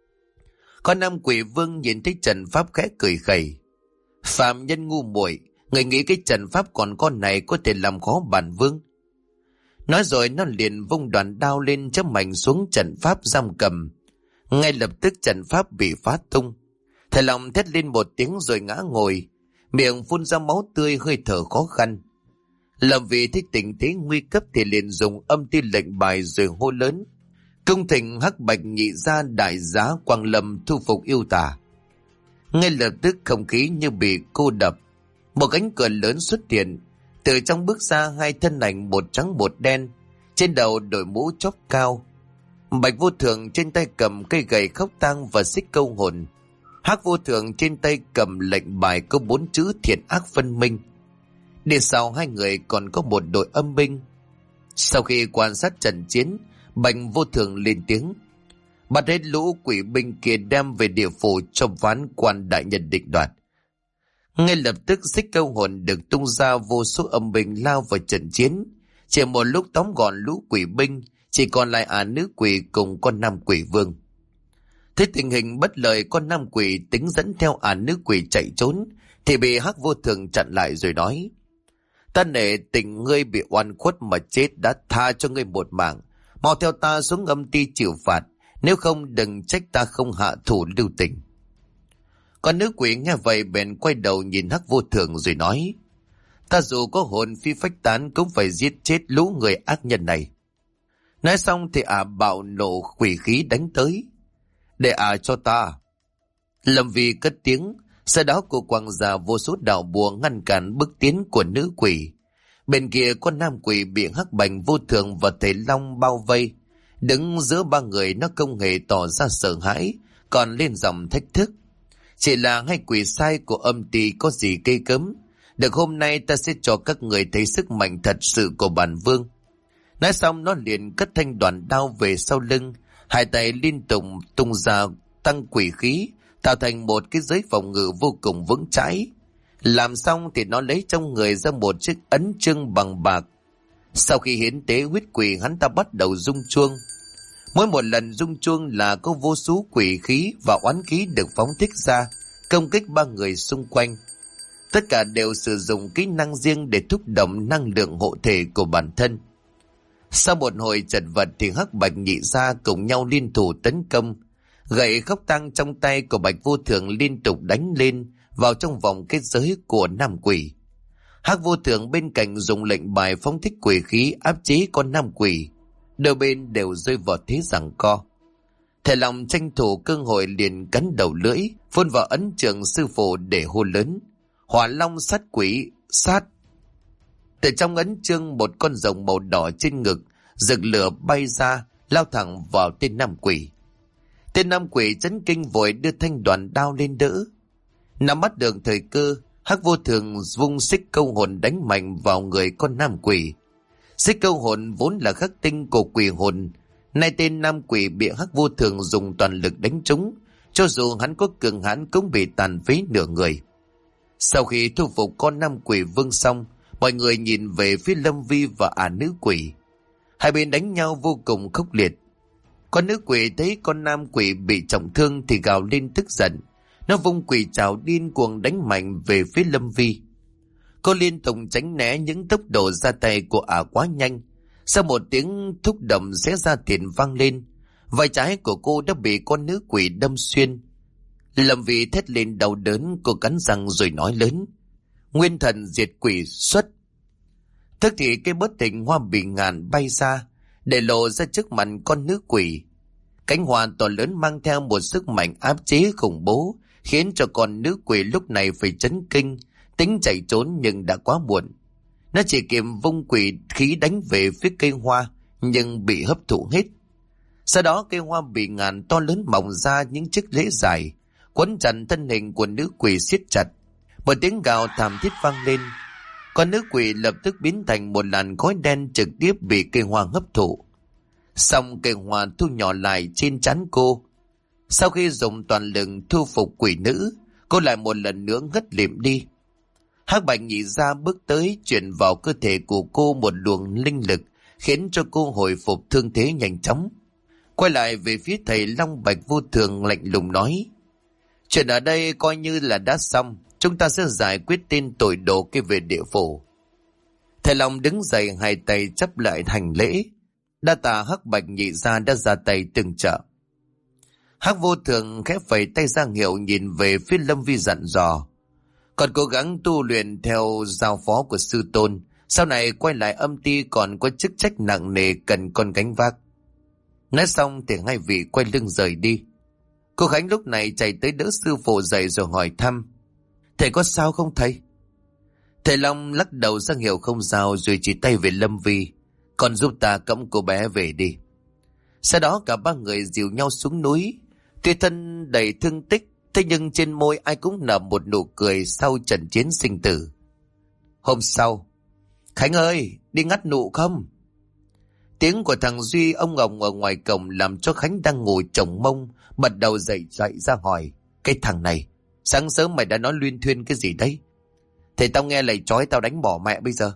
Con nam quỷ vương nhìn thấy trận pháp khẽ cười khẩy: phạm nhân ngu muội, người nghĩ cái trận pháp còn con này có thể làm khó bản vương? Nói rồi nó liền vung đoạn đao lên chém mạnh xuống trận pháp giam cầm. Ngay lập tức trận pháp bị phá tung. Thầy Long thét lên một tiếng rồi ngã ngồi, miệng phun ra máu tươi, hơi thở khó khăn. Lâm Vi thấy tình thế nguy cấp thì liền dùng âm ti lệnh bài rồi hô lớn: công thịnh hắc bạch nhị gia đại giá Quang Lâm thu phục yêu tà. Ngay lập tức không khí như bị cô đập. Một cánh cửa lớn xuất hiện, từ trong bước ra hai thân ảnh một trắng một đen, trên đầu đội mũ chóp cao. Bạch Vô Thường trên tay cầm cây gậy khóc tang và xích câu hồn. Hắc Vô Thường trên tay cầm lệnh bài có 4 chữ thiện ác phân minh. Đi sau hai người còn có một đội âm binh. Sau khi quan sát trận chiến, Bạch Vô Thường lên tiếng: bắt hết lũ quỷ binh kia đem về địa phủ cho ván quan đại nhân định đoạt. Ngay lập tức xích câu hồn được tung ra, vô số âm binh lao vào trận chiến. Chỉ một lúc tóm gọn lũ quỷ binh, chỉ còn lại nữ quỷ cùng con nam quỷ vương. Thấy tình hình bất lợi, con nam quỷ tính dẫn theo nữ quỷ chạy trốn thì bị Hắc Vô Thường chặn lại rồi nói: ta nể tình ngươi bị oan khuất mà chết đã tha cho ngươi một mạng, mau theo ta xuống âm ti chịu phạt, nếu không đừng trách ta không hạ thủ lưu tình. Con nữ quỷ nghe vậy bèn quay đầu nhìn Hắc Vô Thường rồi nói: ta dù có hồn phi phách tán cũng phải giết chết lũ người ác nhân này. Nói xong thì bạo nộ quỷ khí đánh tới. Để cho ta. Lâm Vi cất tiếng, sau đó cô quăng ra vô số đạo bùa ngăn cản bước tiến của nữ quỷ. Bên kia con nam quỷ bị Hắc Bạch Vô Thường và thầy Long bao vây. Đứng giữa ba người nó không hề tỏ ra sợ hãi, còn lên giọng thách thức: chỉ là hai quỷ sai của âm ty có gì gây cấm. Được hôm nay ta sẽ cho các người thấy sức mạnh thật sự của bản vương. Nói xong nó liền cất thanh đoàn đao về sau lưng, hai tay liên tục tung ra tăng quỷ khí, tạo thành một cái giới phòng ngự vô cùng vững chãi. Làm xong thì nó lấy trong người ra một chiếc ấn chương bằng bạc. Sau khi hiến tế huyết quỷ, hắn ta bắt đầu rung chuông. Mỗi một lần rung chuông là có vô số quỷ khí và oán khí được phóng thích ra, công kích ba người xung quanh. Tất cả đều sử dụng kỹ năng riêng để thúc động năng lượng hộ thể của bản thân. Sau một hồi chật vật thì Hắc Bạch Nhị Gia cùng nhau liên thủ tấn công. Gậy khóc tang trong tay của Bạch Vô Thường liên tục đánh lên vào trong vòng kết giới của nam quỷ. Hắc Vô Thường bên cạnh dùng lệnh bài phóng thích quỷ khí áp chế con nam quỷ. Đôi bên đều rơi vào thế giằng co. Thầy Long tranh thủ cơ hội liền cắn đầu lưỡi, phun vào ấn trường sư phụ để hô lớn: Hỏa Long sát quỷ, sát! Từ trong ấn chương, một con rồng màu đỏ trên ngực rực lửa bay ra, lao thẳng vào tên nam quỷ. Tên nam quỷ chấn kinh vội đưa thanh đoàn đao lên đỡ. Nắm bắt được thời cơ, Hắc Vô Thường vung xích câu hồn đánh mạnh vào người con nam quỷ. Xích câu hồn vốn là khắc tinh của quỷ hồn, nay tên nam quỷ bị Hắc Vô Thường dùng toàn lực đánh trúng, cho dù hắn có cường hãn cũng bị tàn phế nửa người. Sau khi thu phục con nam quỷ vương xong, mọi người nhìn về phía Lâm Vi và nữ quỷ. Hai bên đánh nhau vô cùng khốc liệt. Con nữ quỷ thấy con nam quỷ bị trọng thương thì gào lên tức giận. Nó vung quỷ trảo điên cuồng đánh mạnh về phía Lâm Vi. Cô liên tục tránh né những tốc độ ra tay của quá nhanh. Sau một tiếng thúc động xé ra thịt vang lên, vai trái của cô đã bị con nữ quỷ đâm xuyên. Lâm Vi thét lên đau đớn, cô cắn răng rồi nói lớn: Nguyên thần diệt quỷ xuất! Tức thì cái bớt thịnh hoa bị ngàn bay ra, để lộ ra trước mặt con nữ quỷ. Cánh hoa to lớn mang theo một sức mạnh áp chế khủng bố, khiến cho con nữ quỷ lúc này phải chấn kinh, tính chạy trốn nhưng đã quá muộn. Nó chỉ kịp vung quỷ khí đánh về phía cây hoa, nhưng bị hấp thụ hết. Sau đó cây hoa bị ngàn to lớn mọc ra những chiếc rễ dài, quấn chặt thân hình của nữ quỷ siết chặt. Một tiếng gào thảm thiết vang lên. Con nữ quỷ lập tức biến thành một làn khói đen trực tiếp bị cây hoa hấp thụ. Xong cây hoa thu nhỏ lại trên trán cô. Sau khi dùng toàn lực thu phục quỷ nữ, cô lại một lần nữa ngất lịm đi. Hắc Bạch Nhị Gia bước tới chuyển vào cơ thể của cô một luồng linh lực, khiến cho cô hồi phục thương thế nhanh chóng. Quay lại về phía thầy Long Bạch Vô Thường lạnh lùng nói: Chuyện ở đây coi như là đã xong, chúng ta sẽ giải quyết tên tội đồ kia về địa phủ. Thầy Long đứng dậy, hai tay chắp lại hành lễ. Đa tạ Hắc Bạch Nhị Gia đã ra tay tương trợ. Hắc Vô Thường khẽ phẩy tay ra hiệu nhìn về phía Lâm Vi dặn dò: Còn cố gắng tu luyện theo giao phó của sư tôn, sau này quay lại âm ty còn có chức trách nặng nề cần con gánh vác. Nói xong thì hai vị quay lưng rời đi. Cô Khánh lúc này chạy tới đỡ sư phụ dậy rồi hỏi thăm: Thầy có sao không thầy? Thầy Long lắc đầu ra hiệu không sao rồi chỉ tay về Lâm Vi: Còn giúp ta cõng cô bé về đi. Sau đó cả ba người dìu nhau xuống núi. Tuy thân đầy thương tích, thế nhưng trên môi ai cũng nở một nụ cười sau trận chiến sinh tử. Hôm sau: Khánh ơi, đi ngắt nụ không? Tiếng của thằng Duy ông ngồng ở ngoài cổng làm cho Khánh đang ngồi chồng mông bật đầu dậy ra hỏi: Cái thằng này, sáng sớm mày đã nói luyên thuyên cái gì đấy? Thế tao nghe lời chói tao đánh bỏ mẹ bây giờ.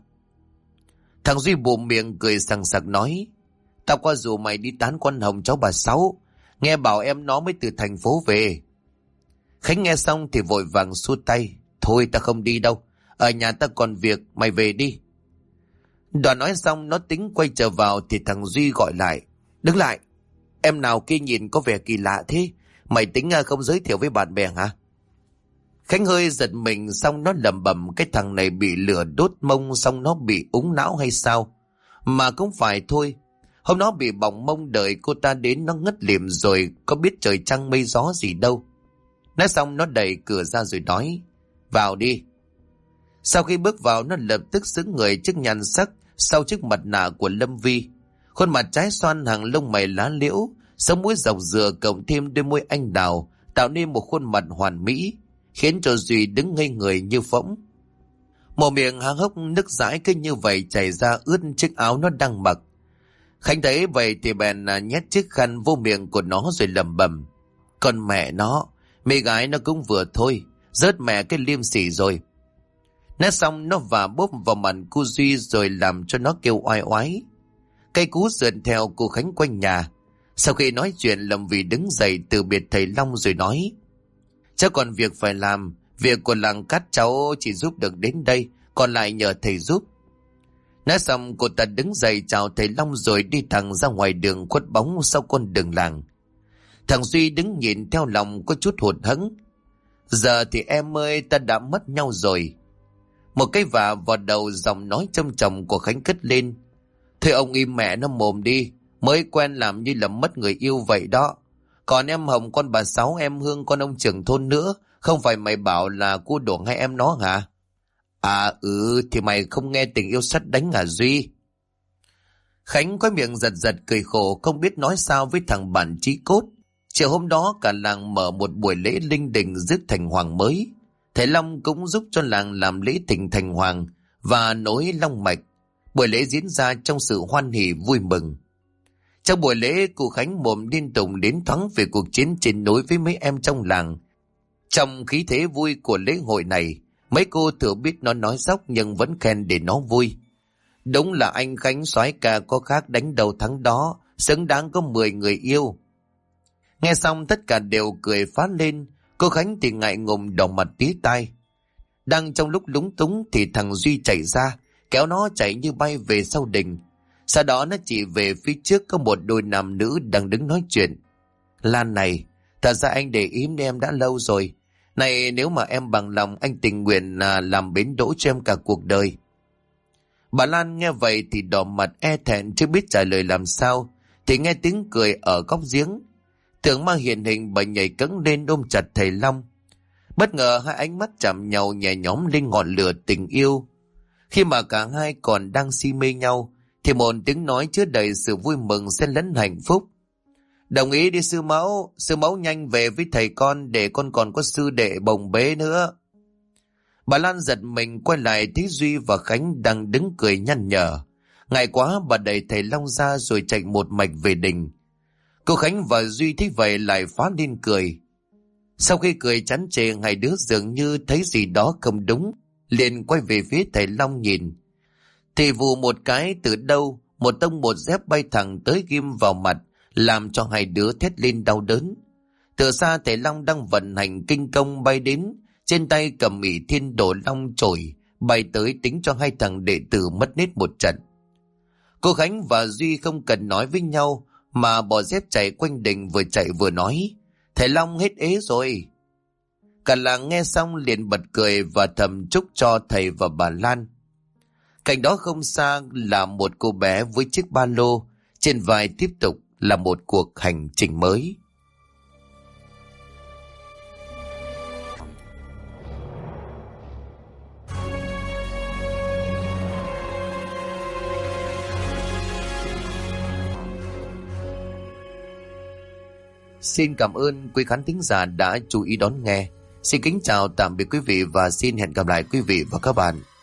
Thằng Duy bụm miệng cười sằng sặc nói: Tao qua rủ mày đi tán con Hồng cháu bà Sáu, nghe bảo em nó mới từ thành phố về. Khánh nghe xong thì vội vàng xua tay: Thôi ta không đi đâu, ở nhà ta còn việc, mày về đi. Đoàn nói xong nó tính quay trở vào thì thằng Duy gọi lại: Đứng lại, em nào kia nhìn có vẻ kỳ lạ thế, mày tính không giới thiệu với bạn bè hả? Khánh hơi giật mình, xong nó lẩm bẩm: Cái thằng này bị lửa đốt mông xong nó bị úng não hay sao? Mà cũng phải thôi, hôm nó bị bỏng mông đợi cô ta đến nó ngất lịm rồi, có biết trời trăng mây gió gì đâu. Nói xong nó đẩy cửa ra rồi nói: Vào đi. Sau khi bước vào nó lập tức xứng người trước nhan sắc sau chiếc mặt nạ của Lâm Vi. Khuôn mặt trái xoan, hàng lông mày lá liễu, sống mũi dọc dừa cộng thêm đôi môi anh đào tạo nên một khuôn mặt hoàn mỹ, khiến cho Duy đứng ngây người như phỗng. Một miệng há hốc nước dãi cứ như vậy chảy ra ướt chiếc áo nó đang mặc. Khánh thấy vậy thì bèn nhét chiếc khăn vô miệng của nó rồi lẩm bẩm: Con mẹ nó, mẹ gái nó cũng vừa thôi, rớt mẹ cái liêm sỉ rồi. Nói xong nó vả bốp vào mặt cô Duy rồi làm cho nó kêu oai oái. Cây cú sườn theo cô Khánh quanh nhà. Sau khi nói chuyện, Lâm Vy đứng dậy từ biệt thầy Long rồi nói: Cháu còn việc phải làm, việc của làng cát cháu chỉ giúp được đến đây, còn lại nhờ thầy giúp. Nói xong cô ta đứng dậy chào thầy Long rồi đi thẳng ra ngoài đường khuất bóng sau con đường làng. Thằng Duy đứng nhìn theo lòng có chút hụt hẫng. Giờ thì em ơi, ta đã mất nhau rồi. Một cái vả vào đầu, giọng nói trầm trầm của Khánh cất lên: Thôi ông im mẹ nó mồm đi, mới quen làm như là mất người yêu vậy đó. Còn em Hồng con bà Sáu, em Hương con ông trưởng thôn nữa, không phải mày bảo là cô đổ ngay em nó hả? À thì mày không nghe tình yêu sắt đánh à Duy? Khánh có miệng giật giật cười khổ, không biết nói sao với thằng bạn chí cốt. Chiều hôm đó cả làng mở một buổi lễ linh đình rước thành hoàng mới. Thầy Long cũng giúp cho làng làm lễ thỉnh thành hoàng và nối long mạch. Buổi lễ diễn ra trong sự hoan hỉ vui mừng. Trong buổi lễ, cụ Khánh mồm liên tục đến thoáng về cuộc chiến trên núi với mấy em trong làng. Trong khí thế vui của lễ hội này, mấy cô thừa biết nó nói dóc nhưng vẫn khen để nó vui. Đúng là anh Khánh soái ca có khác đánh đầu thắng đó, xứng đáng có 10 người yêu. Nghe xong tất cả đều cười phá lên. Cô Khánh thì ngại ngùng đỏ mặt tía tai. Đang trong lúc lúng túng thì thằng Duy chạy ra, kéo nó chạy như bay về sau đình. Sau đó nó chỉ về phía trước có một đôi nam nữ đang đứng nói chuyện. Lan này, thật ra anh để ý em đã lâu rồi. Này, nếu mà em bằng lòng, anh tình nguyện làm bến đỗ cho em cả cuộc đời. Bà Lan nghe vậy thì đỏ mặt e thẹn chưa biết trả lời làm sao, thì nghe tiếng cười ở góc giếng. Tưởng ma hiện hình, bà nhảy cẫng lên ôm chặt thầy Long. Bất ngờ hai ánh mắt chạm nhau nhẹ nhõm lên ngọn lửa tình yêu. Khi mà cả hai còn đang si mê nhau, thì một tiếng nói chứa đầy sự vui mừng xen lẫn hạnh phúc: Đồng ý đi sư mẫu nhanh về với thầy con, để con còn có sư đệ bồng bế nữa. Bà Lan giật mình quay lại thấy Duy và Khánh đang đứng cười nhăn nhở. Ngại quá, bà đẩy thầy Long ra rồi chạy một mạch về đình. Cô Khánh và Duy thấy vậy lại phá lên cười. Sau khi cười chán chê, hai đứa dường như thấy gì đó không đúng, liền quay về phía thầy Long nhìn. Thì vù một cái, từ đâu một tông một dép bay thẳng tới ghim vào mặt, làm cho hai đứa thét lên đau đớn. Từ xa thầy Long đang vận hành kinh công bay đến, trên tay cầm ỷ Thiên Đồ Long chổi bay tới tính cho hai thằng đệ tử mất nết một trận. Cô Khánh và Duy không cần nói với nhau mà bỏ dép chạy quanh đình, vừa chạy vừa nói: Thầy Long hết ế rồi. Cả làng nghe xong liền bật cười và thầm chúc cho thầy và bà Lan. Cạnh đó không xa là một cô bé với chiếc ba lô, trên vai tiếp tục là một cuộc hành trình mới. Xin cảm ơn quý khán thính giả đã chú ý đón nghe. Xin kính chào tạm biệt quý vị và xin hẹn gặp lại quý vị và các bạn